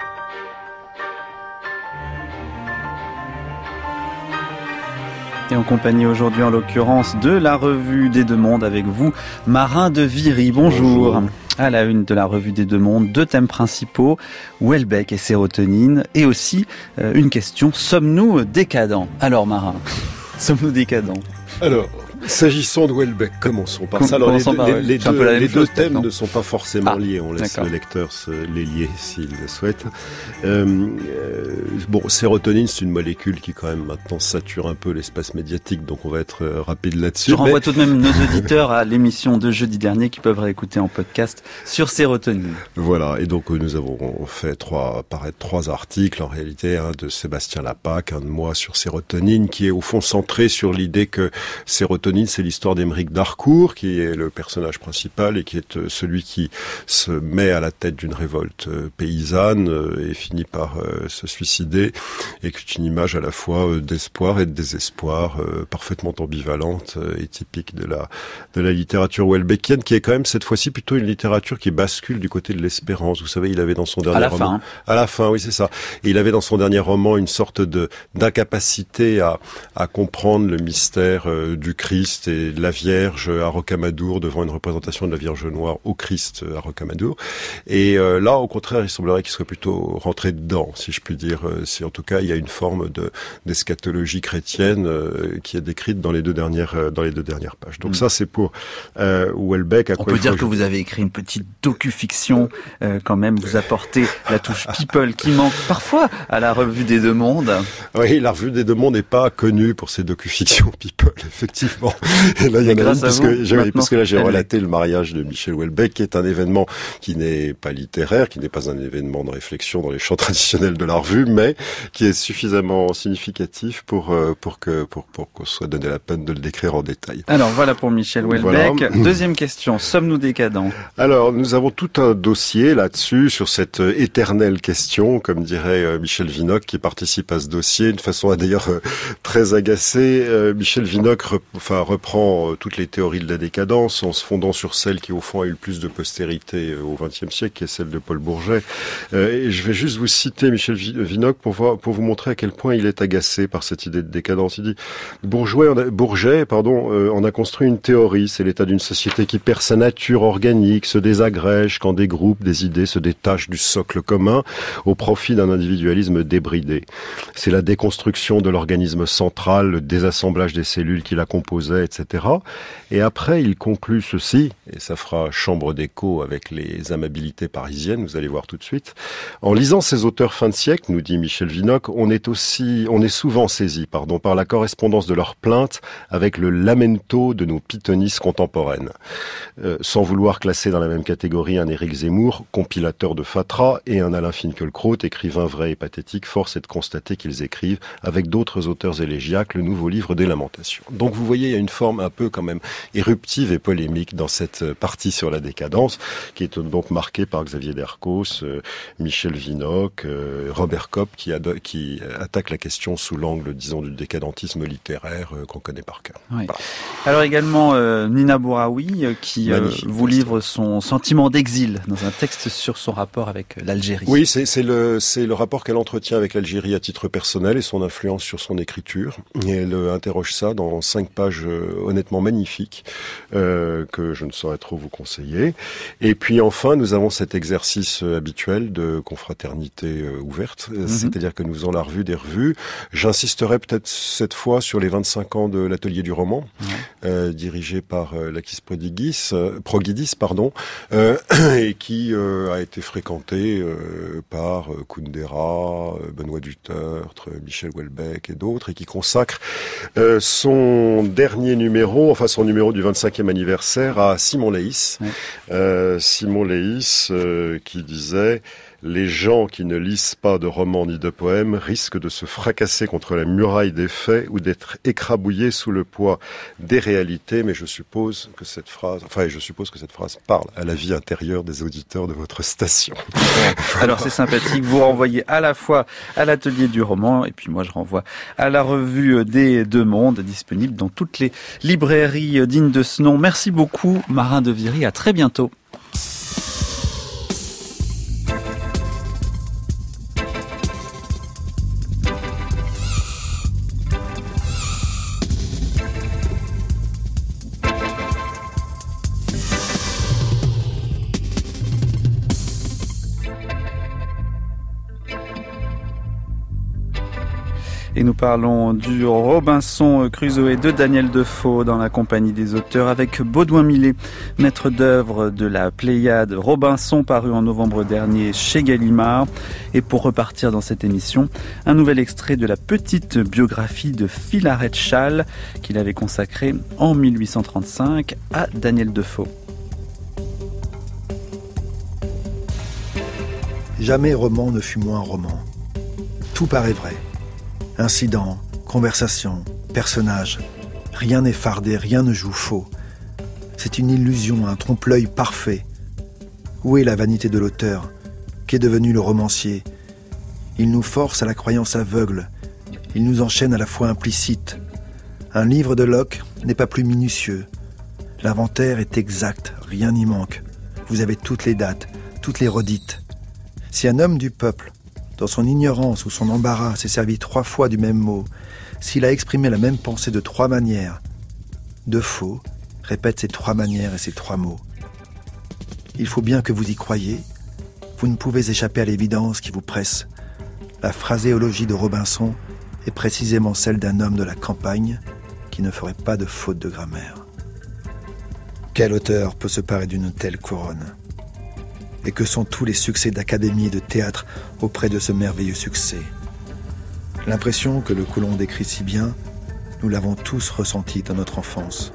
Et en compagnie aujourd'hui, en l'occurrence, de la Revue des Deux Mondes avec vous, Marin de Viry. Bonjour. Bonjour. À la une de la Revue des Deux Mondes, deux thèmes principaux, Houellebecq et sérotonine, et aussi euh, une question, sommes-nous décadents ? Alors Marin, sommes-nous décadents ? Alors, s'agissant de Houellebecq, commençons par ça. Alors, les, deux, les, les deux, les chose, deux thèmes ne sont pas forcément ah, liés. On laisse d'accord. le lecteur se les lier s'il le souhaite. Euh, euh, bon, sérotonine, c'est une molécule qui quand même maintenant sature un peu l'espace médiatique, donc on va être euh, rapide là-dessus. Je renvoie mais... tout de même nos auditeurs à l'émission de jeudi dernier qui peuvent réécouter en podcast sur sérotonine. Voilà, et donc nous avons fait trois, apparaître trois articles en réalité, un de Sébastien Lapac, un de moi sur sérotonine, qui est au fond centré sur l'idée que sérotonine, c'est l'histoire d'Émeric Darcourt, qui est le personnage principal et qui est celui qui se met à la tête d'une révolte paysanne et finit par se suicider, et qui est une image à la fois d'espoir et de désespoir, parfaitement ambivalente et typique de la de la littérature houellebecquienne, qui est quand même cette fois-ci plutôt une littérature qui bascule du côté de l'espérance. Vous savez, il avait dans son dernier à la roman, fin. à la fin, oui, c'est ça. Et il avait dans son dernier roman une sorte de d'incapacité à à comprendre le mystère du Christ et de la Vierge à Rocamadour, devant une représentation de la Vierge Noire au Christ à Rocamadour. Et euh, là, au contraire, il semblerait qu'il serait plutôt rentré dedans, si je puis dire. Si en tout cas, il y a une forme de d'eschatologie chrétienne euh, qui est décrite dans les deux dernières euh, dans les deux dernières pages. Donc mmh. ça, c'est pour euh, Houellebecq. À On quoi peut dire que je... vous avez écrit une petite docu-fiction, euh, quand même. Vous apportez la touche people qui manque parfois à la Revue des Deux Mondes. Oui, la Revue des Deux Mondes n'est pas connue pour ses docu-fictions people, effectivement. Et là, il y en a une, parce que, j'ai, parce que là, j'ai relaté le mariage de Michel Houellebecq, qui est un événement qui n'est pas littéraire, qui n'est pas un événement de réflexion dans les champs traditionnels de la revue, mais qui est suffisamment significatif pour, pour que, pour, pour qu'on soit donné la peine de le décrire en détail. Alors, voilà pour Michel Houellebecq. Voilà. Deuxième question. Sommes-nous décadents ? Alors, nous avons tout un dossier là-dessus, sur cette éternelle question, comme dirait Michel Vinocq, qui participe à ce dossier, une façon d'ailleurs très agacée. Michel Vinocq, enfin, reprend toutes les théories de la décadence en se fondant sur celle qui au fond a eu le plus de postérité au vingtième siècle, qui est celle de Paul Bourget. Et je vais juste vous citer Michel Vinocq pour, voir, pour vous montrer à quel point il est agacé par cette idée de décadence. Il dit Bourgeois, on a, Bourget pardon, euh, on a construit une théorie, c'est l'état d'une société qui perd sa nature organique, se désagrège quand des groupes, des idées se détachent du socle commun au profit d'un individualisme débridé. C'est la déconstruction de l'organisme central, le désassemblage des cellules qui la composaient, et cetera. Et après, il conclut ceci, et ça fera chambre d'écho avec les amabilités parisiennes, vous allez voir tout de suite. En lisant ces auteurs fin de siècle, nous dit Michel Vinocq, on est aussi, on est souvent saisi, pardon, par la correspondance de leurs plaintes avec le lamento de nos pythonisses contemporaines. Euh, sans vouloir classer dans la même catégorie un Éric Zemmour, compilateur de Fatra, et un Alain Finkielkraut, écrivain vrai et pathétique, force est de constater qu'ils écrivent, avec d'autres auteurs élégiaques, le nouveau livre des lamentations. Donc vous voyez, il y a une forme un peu quand même éruptive et polémique dans cette partie sur la décadence, qui est donc marquée par Xavier Dercos, euh, Michel Vinocq, euh, Robert Kopp, qui, ado- qui attaque la question sous l'angle, disons, du décadentisme littéraire euh, qu'on connaît par cœur. Oui. Voilà. Alors également euh, Nina Bouraoui euh, qui euh, vous texte. livre son sentiment d'exil dans un texte sur son rapport avec l'Algérie. Oui, c'est, c'est, le, c'est le rapport qu'elle entretient avec l'Algérie à titre personnel et son influence sur son écriture. Et elle euh, interroge ça dans cinq pages euh, honnêtement magnifiques euh, que je ne saurais trop vous conseiller. Et puis enfin, nous avons cet exercice euh, habituel de confraternité euh, ouverte, mm-hmm. c'est-à-dire que nous faisons la revue des revues. J'insisterai peut-être cette fois sur les vingt-cinq ans de l'Atelier du roman, mm-hmm. euh, dirigé par euh, Lakis Prodigis, euh, Progidis, pardon, euh, et qui euh, a été fréquenté euh, par euh, Kundera, euh, Benoît Dutertre, Michel Houellebecq et d'autres, et qui consacre euh, son dernier numéro, enfin son numéro du vingt-cinquième anniversaire à Simon Leys. Ouais. Euh, Simon Leys euh, qui disait... Les gens qui ne lisent pas de romans ni de poèmes risquent de se fracasser contre la muraille des faits ou d'être écrabouillés sous le poids des réalités. Mais je suppose que cette phrase, enfin, je suppose que cette phrase parle à la vie intérieure des auditeurs de votre station. Alors c'est sympathique. Vous renvoyez à la fois à l'atelier du roman et puis moi je renvoie à la revue des Deux Mondes, disponible dans toutes les librairies dignes de ce nom. Merci beaucoup, Marin de Viry. À très bientôt. Et nous parlons du Robinson Crusoe de Daniel Defoe dans la compagnie des auteurs avec Baudouin Millet, maître d'œuvre de la Pléiade Robinson, paru en novembre dernier chez Gallimard. Et pour repartir dans cette émission, un nouvel extrait de la petite biographie de Philarète Chasles qu'il avait consacrée en mille huit cent trente-cinq à Daniel Defoe. Jamais roman ne fut moins roman. Tout paraît vrai. Incidents, conversations, personnages. Rien n'est fardé, rien ne joue faux. C'est une illusion, un trompe-l'œil parfait. Où est la vanité de l'auteur ? Qu'est devenu le romancier ? Il nous force à la croyance aveugle. Il nous enchaîne à la fois implicite. Un livre de Locke n'est pas plus minutieux. L'inventaire est exact, rien n'y manque. Vous avez toutes les dates, toutes les redites. Si un homme du peuple, dans son ignorance ou son embarras, s'est servi trois fois du même mot, s'il a exprimé la même pensée de trois manières, Defoe répète ces trois manières et ces trois mots. Il faut bien que vous y croyiez. Vous ne pouvez échapper à l'évidence qui vous presse. La phraséologie de Robinson est précisément celle d'un homme de la campagne qui ne ferait pas de faute de grammaire. Quel auteur peut se parer d'une telle couronne ? Et que sont tous les succès d'académie et de théâtre auprès de ce merveilleux succès ? L'impression que le colon décrit si bien, nous l'avons tous ressentie dans notre enfance.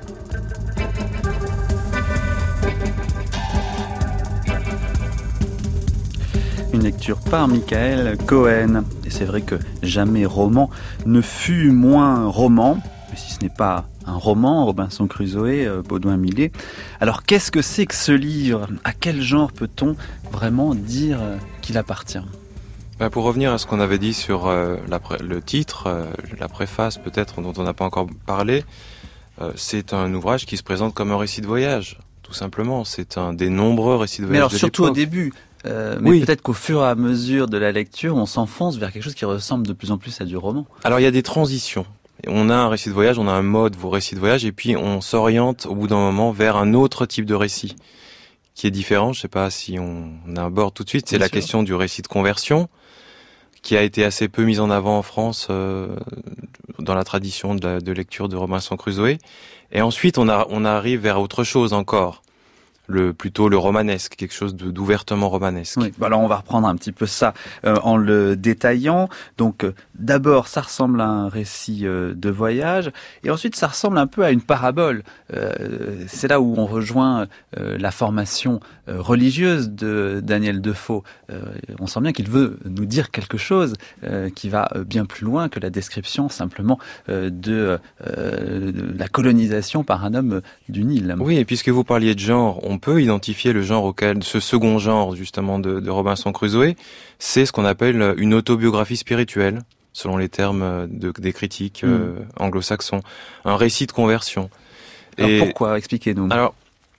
Une lecture par Michael Cohen. Et c'est vrai que jamais roman ne fut moins roman, mais si ce n'est pas un roman, Robinson Crusoe, Baudouin Millet. Alors qu'est-ce que c'est que ce livre ? À quel genre peut-on vraiment dire qu'il appartient ? Ben pour revenir à ce qu'on avait dit sur euh, la pré- le titre, euh, la préface peut-être dont on n'a pas encore parlé, euh, c'est un ouvrage qui se présente comme un récit de voyage, tout simplement. C'est un des nombreux récits de voyage. Mais alors de surtout l'époque. au début. Euh, mais oui. Peut-être qu'au fur et à mesure de la lecture, on s'enfonce vers quelque chose qui ressemble de plus en plus à du roman. Alors il y a des transitions. On a un récit de voyage, on a un mode, vos récits de voyage, et puis on s'oriente au bout d'un moment vers un autre type de récit qui est différent. Je sais pas si on, on aborde tout de suite. C'est Bien la sûr. question du récit de conversion, qui a été assez peu mis en avant en France euh, dans la tradition de, la, de lecture de Robinson Crusoe. Et ensuite, on, a, on arrive vers autre chose encore. le plutôt le romanesque, quelque chose de, d'ouvertement romanesque. Oui. Alors on va reprendre un petit peu ça euh, en le détaillant. Donc euh, d'abord ça ressemble à un récit euh, de voyage et ensuite ça ressemble un peu à une parabole. Euh, c'est là où on rejoint euh, la formation euh, religieuse de Daniel Defoe. Euh, on sent bien qu'il veut nous dire quelque chose euh, qui va bien plus loin que la description simplement euh, de, euh, de la colonisation par un homme du Nil. Oui, et puisque vous parliez de genre, on peut identifier le genre auquel, ce second genre justement de, de Robinson Crusoe, c'est ce qu'on appelle une autobiographie spirituelle, selon les termes de, des critiques mmh. euh, anglo-saxons, un récit de conversion. Alors et pourquoi? Expliquez-nous. Alors,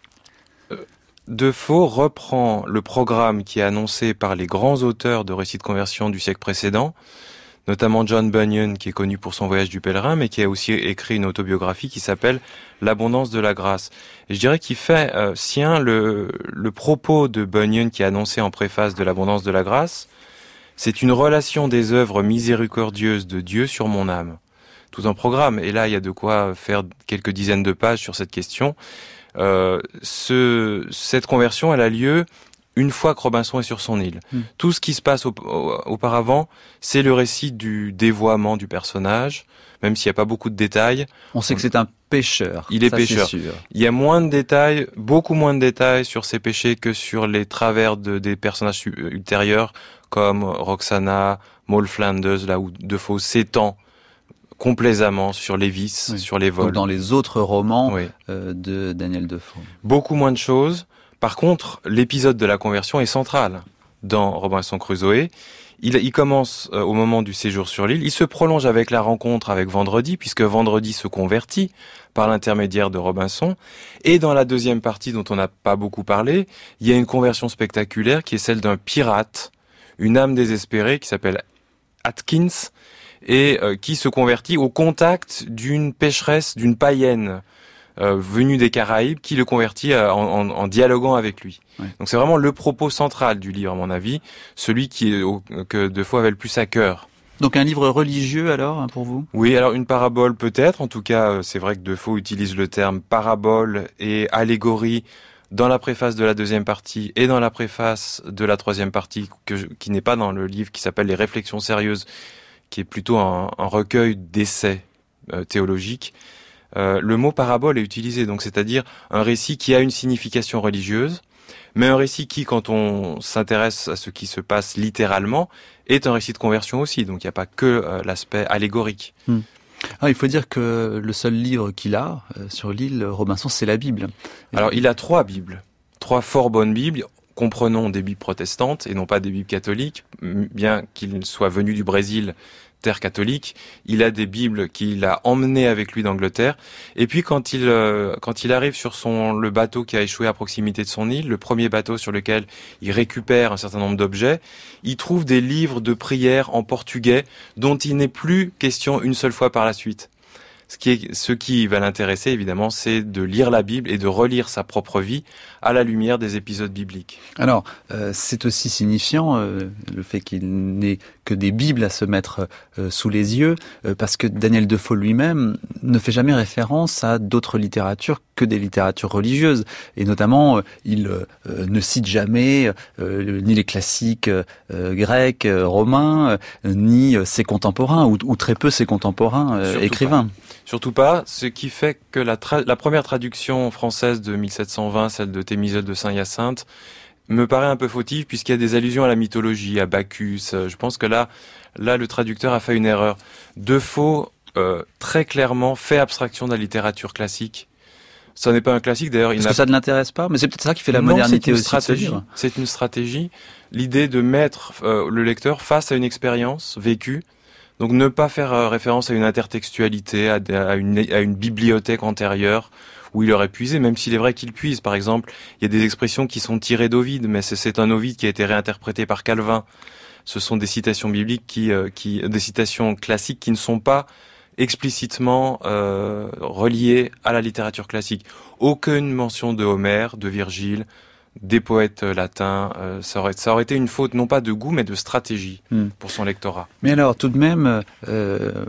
euh, Defoe reprend le programme qui est annoncé par les grands auteurs de récits de conversion du siècle précédent, notamment John Bunyan, qui est connu pour son voyage du pèlerin, mais qui a aussi écrit une autobiographie qui s'appelle L'abondance de la grâce. Et je dirais qu'il fait euh, sien le, le propos de Bunyan qui est annoncé en préface de L'abondance de la grâce. C'est une relation des œuvres miséricordieuses de Dieu sur mon âme. Tout un programme. Et là, il y a de quoi faire quelques dizaines de pages sur cette question. Euh, ce, cette conversion, elle a lieu une fois que Robinson est sur son île. Mmh. Tout ce qui se passe au, au, auparavant, c'est le récit du dévoiement du personnage, même s'il n'y a pas beaucoup de détails. On sait que c'est un pécheur. Il est ça, pécheur. C'est sûr. Il y a moins de détails, beaucoup moins de détails sur ses péchés que sur les travers de, des personnages ultérieurs, comme Roxana, Moll Flanders, là où Defoe s'étend complaisamment sur les vices, oui. sur les vols. Donc dans les autres romans oui. euh, de Daniel Defoe. Beaucoup moins de choses. Par contre, l'épisode de la conversion est central dans Robinson Crusoe. Il, il commence euh, au moment du séjour sur l'île. Il se prolonge avec la rencontre avec Vendredi, puisque Vendredi se convertit par l'intermédiaire de Robinson. Et dans la deuxième partie, dont on n'a pas beaucoup parlé, il y a une conversion spectaculaire qui est celle d'un pirate, une âme désespérée qui s'appelle Atkins, et euh, qui se convertit au contact d'une pécheresse, d'une païenne, Euh, venu des Caraïbes, qui le convertit euh, en, en, en dialoguant avec lui. Ouais. Donc c'est vraiment le propos central du livre, à mon avis, celui qui est, au, que Defoe avait le plus à cœur. Donc un livre religieux alors, hein, pour vous? Oui, alors une parabole peut-être, en tout cas c'est vrai que Defoe utilise le terme parabole et allégorie dans la préface de la deuxième partie et dans la préface de la troisième partie, que je, qui n'est pas dans le livre qui s'appelle Les Réflexions sérieuses, qui est plutôt un, un recueil d'essais euh, théologiques. Euh, le mot parabole est utilisé, donc c'est-à-dire un récit qui a une signification religieuse, mais un récit qui, quand on s'intéresse à ce qui se passe littéralement, est un récit de conversion aussi. Donc il n'y a pas que euh, l'aspect allégorique. Hmm. Ah, il faut dire que le seul livre qu'il a euh, sur l'île, Robinson, c'est la Bible. Alors il a trois Bibles, trois fort bonnes Bibles. Comprenons des Bibles protestantes et non pas des Bibles catholiques, bien qu'il soit venu du Brésil, terre catholique, il a des Bibles qu'il a emmenées avec lui d'Angleterre. Et puis quand il euh, quand il arrive sur son le bateau qui a échoué à proximité de son île, le premier bateau sur lequel il récupère un certain nombre d'objets, il trouve des livres de prières en portugais dont il n'est plus question une seule fois par la suite. Ce qui est, ce qui va l'intéresser, évidemment, c'est de lire la Bible et de relire sa propre vie à la lumière des épisodes bibliques. Alors, euh, c'est aussi signifiant, euh, le fait qu'il n'ait que des Bibles à se mettre euh, sous les yeux, euh, parce que Daniel Defoe lui-même ne fait jamais référence à d'autres littératures que des littératures religieuses. Et notamment, euh, il euh, ne cite jamais euh, ni les classiques euh, grecs, euh, romains, euh, ni euh, ses contemporains, ou, ou très peu ses contemporains euh, écrivains. Pas. Surtout pas, ce qui fait que la, tra- la première traduction française de mille sept cent vingt, celle de Thémiseul de Saint-Hyacinthe, me paraît un peu fautive puisqu'il y a des allusions à la mythologie, à Bacchus. Je pense que là, là le traducteur a fait une erreur. Defoe, euh, très clairement, fait abstraction de la littérature classique. Ça n'est pas un classique, d'ailleurs. Est-ce que ça ne l'intéresse pas? Mais c'est peut-être ça qui fait la non, modernité aussi. C'est une stratégie. C'est une stratégie. L'idée de mettre euh, le lecteur face à une expérience vécue. Donc ne pas faire euh, référence à une intertextualité, à, à, une, à une bibliothèque antérieure où il aurait puisé, même s'il est vrai qu'il puise. Par exemple, il y a des expressions qui sont tirées d'Ovide, mais c'est, c'est un Ovide qui a été réinterprété par Calvin. Ce sont des citations bibliques, qui, euh, qui, des citations classiques qui ne sont pas explicitement euh, reliées à la littérature classique. Aucune mention de Homère, de Virgile, des poètes latins, euh, ça, aurait, ça aurait été une faute non pas de goût mais de stratégie mmh. pour son lectorat. Mais alors tout de même, euh,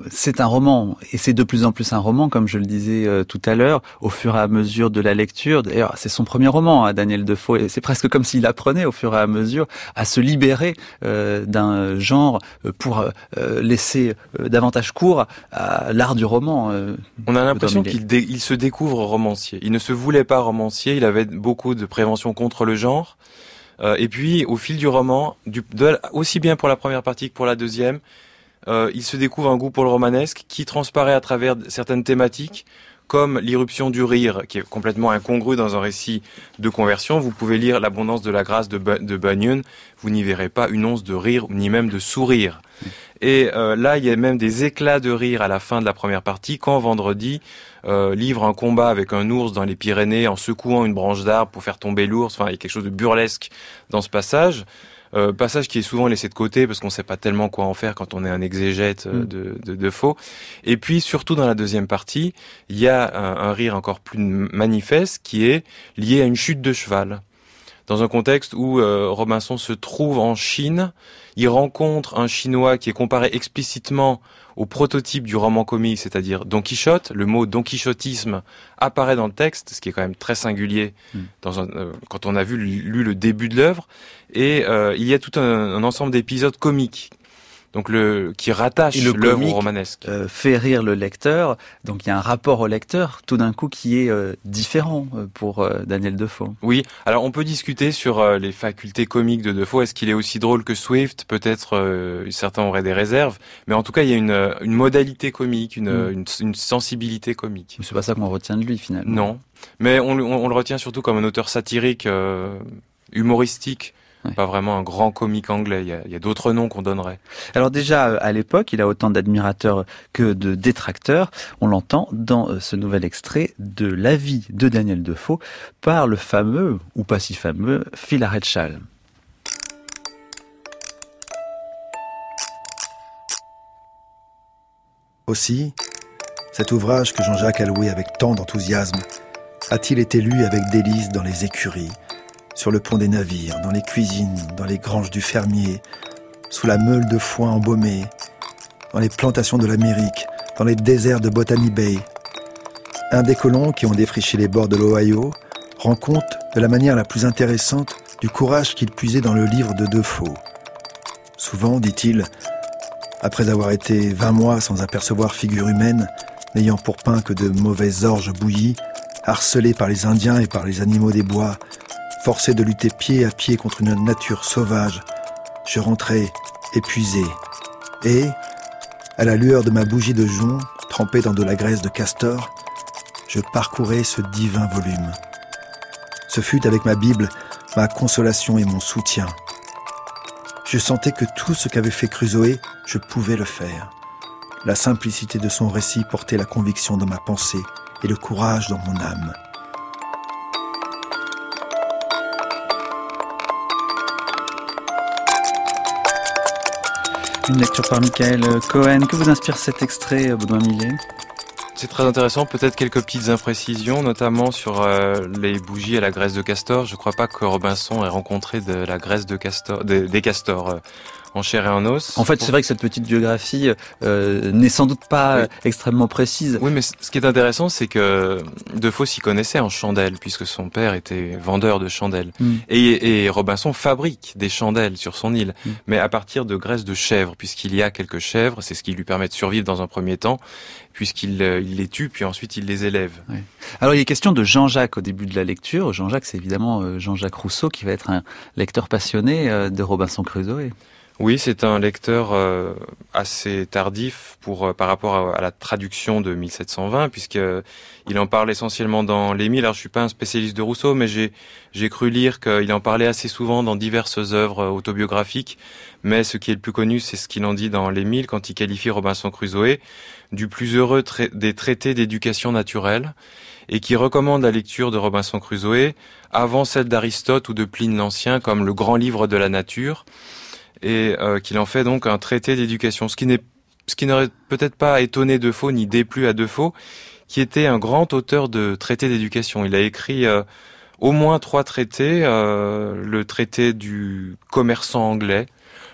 c'est un roman, et c'est de plus en plus un roman, comme je le disais euh, tout à l'heure, au fur et à mesure de la lecture. D'ailleurs, c'est son premier roman, hein, Daniel Defoe, et c'est presque comme s'il apprenait au fur et à mesure à se libérer euh, d'un genre pour euh, laisser euh, davantage cours à l'art du roman. Euh, On a l'impression qu'il dé- il se découvre romancier. Il ne se voulait pas romancier, il avait beaucoup de prévention contre le genre. Euh, et puis, au fil du roman, du, de, aussi bien pour la première partie que pour la deuxième, euh, il se découvre un goût pour le romanesque qui transparaît à travers certaines thématiques, comme l'irruption du rire, qui est complètement incongru dans un récit de conversion. Vous pouvez lire L'abondance de la grâce de, B- de Bunyan, vous n'y verrez pas une once de rire, ni même de sourire. Et euh, là, il y a même des éclats de rire à la fin de la première partie, quand Vendredi euh, livre un combat avec un ours dans les Pyrénées en secouant une branche d'arbre pour faire tomber l'ours. Enfin, il y a quelque chose de burlesque dans ce passage. Euh, passage qui est souvent laissé de côté parce qu'on ne sait pas tellement quoi en faire quand on est un exégète euh, de, de, de faux. Et puis, surtout dans la deuxième partie, il y a un, un rire encore plus manifeste qui est lié à une chute de cheval. Dans un contexte où euh, Robinson se trouve en Chine, il rencontre un Chinois qui est comparé explicitement au prototype du roman comique, c'est-à-dire Don Quichotte. Le mot Don Quichotisme apparaît dans le texte, ce qui est quand même très singulier mmh. dans un, euh, quand on a vu lu le début de l'œuvre. Et euh, il y a tout un, un ensemble d'épisodes comiques. Donc le qui rattache l'œuvre au romanesque. Euh, fait rire le lecteur. Donc il y a un rapport au lecteur tout d'un coup qui est euh, différent pour euh, Daniel Defoe. Oui, alors on peut discuter sur euh, les facultés comiques de Defoe. Est-ce qu'il est aussi drôle que Swift ? Peut-être euh, certains auraient des réserves, mais en tout cas il y a une, une modalité comique, une, mmh. une, une sensibilité comique. C'est pas ça qu'on retient de lui finalement. Non, mais on, on, on le retient surtout comme un auteur satirique, euh, humoristique. Ouais. Pas vraiment un grand comique anglais, il y a, il y a d'autres noms qu'on donnerait. Alors déjà, à l'époque, il a autant d'admirateurs que de détracteurs. On l'entend dans ce nouvel extrait de La vie de Daniel Defoe par le fameux, ou pas si fameux, Philaret-Chasles. Aussi, cet ouvrage que Jean-Jacques a loué avec tant d'enthousiasme a-t-il été lu avec délice dans les écuries, sur le pont des navires, dans les cuisines, dans les granges du fermier, sous la meule de foin embaumée, dans les plantations de l'Amérique, dans les déserts de Botany Bay. Un des colons qui ont défriché les bords de l'Ohio rend compte de la manière la plus intéressante du courage qu'il puisait dans le livre de Defoe. Souvent, dit-il, après avoir été vingt mois sans apercevoir figure humaine, n'ayant pour pain que de mauvaises orges bouillies, harcelé par les Indiens et par les animaux des bois, forcé de lutter pied à pied contre une nature sauvage, je rentrais épuisé. Et, à la lueur de ma bougie de jonc, trempée dans de la graisse de castor, je parcourais ce divin volume. Ce fut avec ma Bible ma consolation et mon soutien. Je sentais que tout ce qu'avait fait Crusoé, je pouvais le faire. La simplicité de son récit portait la conviction dans ma pensée et le courage dans mon âme. Une lecture par Michael Cohen. Que vous inspire cet extrait, Baudouin Millet ? C'est très intéressant, peut-être quelques petites imprécisions, notamment sur euh, les bougies à la graisse de castor. Je ne crois pas que Robinson ait rencontré de la graisse de castor, des, des castors euh, en chair et en os. En fait, c'est vrai que cette petite biographie euh, n'est sans doute pas oui. extrêmement précise. Oui, mais ce qui est intéressant, c'est que Defoe s'y connaissait en chandelles, puisque son père était vendeur de chandelles. Mm. Et, et Robinson fabrique des chandelles sur son île, mm. mais à partir de graisse de chèvre, puisqu'il y a quelques chèvres, c'est ce qui lui permet de survivre dans un premier temps, puisqu'il il les tue, puis ensuite il les élève. Oui. Alors il est question de Jean-Jacques au début de la lecture. Jean-Jacques, c'est évidemment Jean-Jacques Rousseau, qui va être un lecteur passionné de Robinson Crusoe. Oui, c'est un lecteur euh, assez tardif pour euh, par rapport à, à la traduction de mille sept cent vingt, puisque euh, il en parle essentiellement dans l'Émile. Alors je suis pas un spécialiste de Rousseau, mais j'ai j'ai cru lire qu'il en parlait assez souvent dans diverses œuvres autobiographiques. Mais ce qui est le plus connu, c'est ce qu'il en dit dans l'Émile quand il qualifie Robinson Crusoe du plus heureux tra- des traités d'éducation naturelle, et qui recommande la lecture de Robinson Crusoe avant celle d'Aristote ou de Pline l'Ancien comme le grand livre de la nature. Et euh, qu'il en fait donc un traité d'éducation, ce qui n'est, ce qui n'aurait peut-être pas étonné Defoe ni déplu à Defoe, qui était un grand auteur de traités d'éducation. Il a écrit euh, au moins trois traités, euh, le traité du commerçant anglais,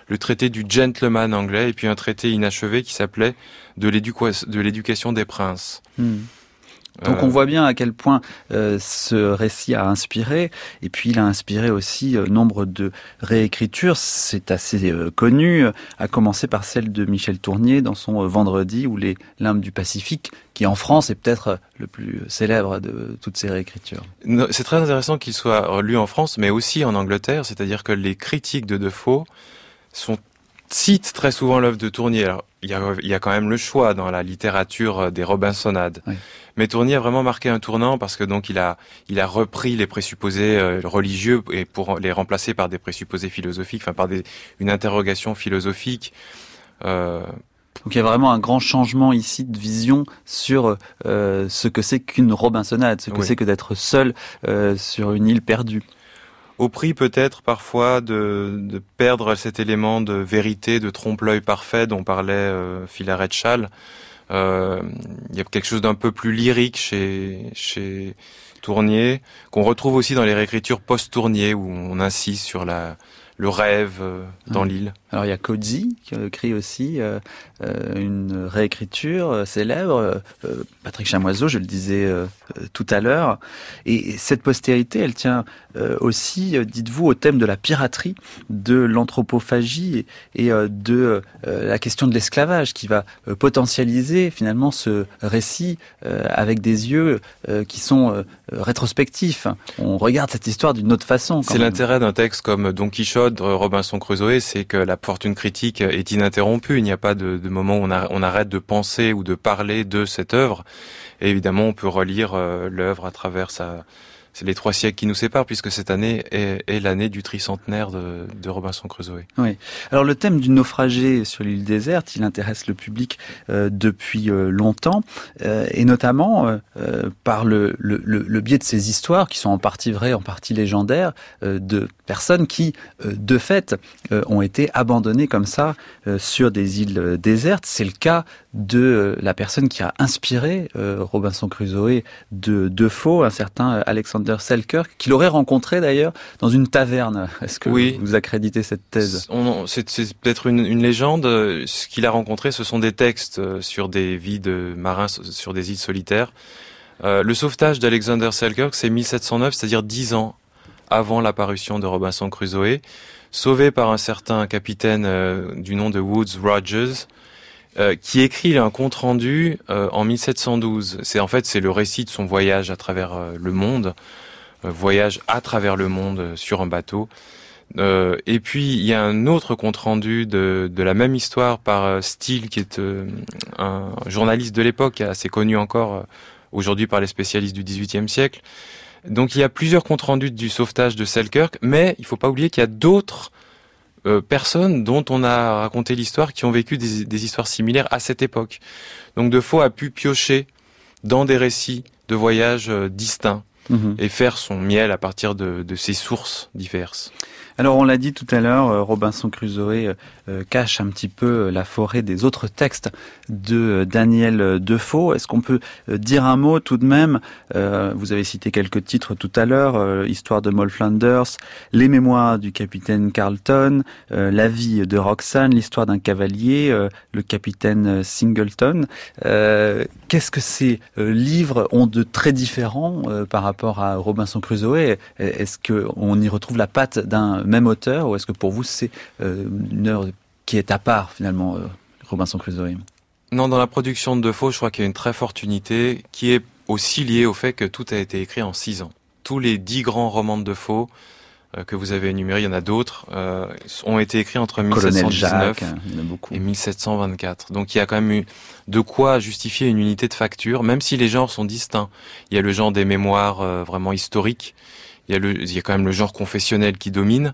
le traité du gentleman anglais, et puis un traité inachevé qui s'appelait de, l'éduca- de l'éducation des princes. Mmh. Donc on voit bien à quel point euh, ce récit a inspiré, et puis il a inspiré aussi euh, nombre de réécritures, c'est assez euh, connu, à commencer par celle de Michel Tournier dans son euh, Vendredi ou les limbes du Pacifique, qui en France est peut-être le plus célèbre de toutes ces réécritures. C'est très intéressant qu'il soit lu en France, mais aussi en Angleterre, c'est-à-dire que les critiques de Defoe sont, citent très souvent l'œuvre de Tournier. Alors, il y a, il y a quand même le choix dans la littérature des Robinsonades. Oui. Mais Tournier a vraiment marqué un tournant parce que donc il a, il a repris les présupposés euh, religieux et pour les remplacer par des présupposés philosophiques, enfin par des, une interrogation philosophique. Euh, Donc il y a vraiment un grand changement ici de vision sur euh, ce que c'est qu'une Robinsonade, ce que oui. c'est que d'être seul euh, sur une île perdue. Au prix peut-être parfois de, de perdre cet élément de vérité, de trompe-l'œil parfait dont parlait euh, Philaret-Chasles. Euh, il y a quelque chose d'un peu plus lyrique chez, chez Tournier, qu'on retrouve aussi dans les réécritures post-Tournier, où on insiste sur la, le rêve euh, dans ouais. l'île. Alors il y a Coetzee qui écrit aussi euh, euh, une réécriture euh, célèbre, euh, Patrick Chamoiseau, je le disais euh, euh, tout à l'heure, et, et cette postérité, elle tient euh, aussi, euh, dites-vous, au thème de la piraterie, de l'anthropophagie et, et euh, de euh, la question de l'esclavage, qui va euh, potentialiser finalement ce récit euh, avec des yeux euh, qui sont euh, rétrospectifs. On regarde cette histoire d'une autre façon. C'est même. L'intérêt d'un texte comme Don Quichotte, Robinson Crusoe, c'est que la fortune critique est ininterrompue. Il n'y a pas de, de moment où on, a, on arrête de penser ou de parler de cette œuvre. Et évidemment, on peut relire euh, l'œuvre à travers sa... C'est les trois siècles qui nous séparent, puisque cette année est, est l'année du tricentenaire de, de Robinson Crusoe. Oui. Alors le thème du naufragé sur l'île déserte, il intéresse le public euh, depuis euh, longtemps, euh, et notamment euh, par le, le, le biais de ces histoires qui sont en partie vraies, en partie légendaires, euh, de personnes qui, euh, de fait, euh, ont été abandonnées comme ça euh, sur des îles euh, désertes. C'est le cas de euh, la personne qui a inspiré euh, Robinson Crusoe de Defoe, un certain euh, Alexander Selkirk, qu'il aurait rencontré d'ailleurs dans une taverne. Est-ce que oui. vous accréditez cette thèse ? On, c'est, c'est peut-être une, une légende. Ce qu'il a rencontré, ce sont des textes sur des vies de marins sur des îles solitaires. Euh, le sauvetage d'Alexander Selkirk, c'est mille sept cent neuf, c'est-à-dire dix ans avant l'apparition de Robinson Crusoe, sauvé par un certain capitaine euh, du nom de Woodes Rogers, Euh, qui écrit un compte-rendu euh, en mille sept cent douze. C'est en fait c'est le récit de son voyage à travers euh, le monde, euh, voyage à travers le monde euh, sur un bateau. Euh, et puis il y a un autre compte-rendu de, de la même histoire par euh, Steele, qui est euh, un journaliste de l'époque, assez connu encore euh, aujourd'hui par les spécialistes du dix-huitième siècle. Donc il y a plusieurs compte-rendus du sauvetage de Selkirk, mais il faut pas oublier qu'il y a d'autres Euh, personnes dont on a raconté l'histoire qui ont vécu des, des histoires similaires à cette époque. Donc Defoe a pu piocher dans des récits de voyages euh, distincts mmh. et faire son miel à partir de, de ces sources diverses. Alors on l'a dit tout à l'heure, Robinson Crusoe euh, cache un petit peu la forêt des autres textes de Daniel Defoe. Est-ce qu'on peut dire un mot tout de même euh, vous avez cité quelques titres tout à l'heure, euh, Histoire de Moll Flanders, Les mémoires du capitaine Carleton, euh, La vie de Roxane, L'histoire d'un cavalier, euh, Le capitaine Singleton. Euh, qu'est-ce que ces euh, livres ont de très différent euh, par rapport à Robinson Crusoe ? Est-ce qu'on y retrouve la patte d'un même auteur, ou est-ce que pour vous c'est euh, une œuvre qui est à part finalement, euh, Robinson Crusoe ? Non, dans la production de Defoe, je crois qu'il y a une très forte unité qui est aussi liée au fait que tout a été écrit en six ans. Tous les dix grands romans de Defoe euh, que vous avez énumérés, il y en a d'autres, euh, ont été écrits entre mille sept cent dix-neuf Jacques, il y en a beaucoup. Et mille sept cent vingt-quatre. Donc il y a quand même eu de quoi justifier une unité de facture, même si les genres sont distincts. Il y a le genre des mémoires euh, vraiment historiques. Il y a le, il y a quand même le genre confessionnel qui domine,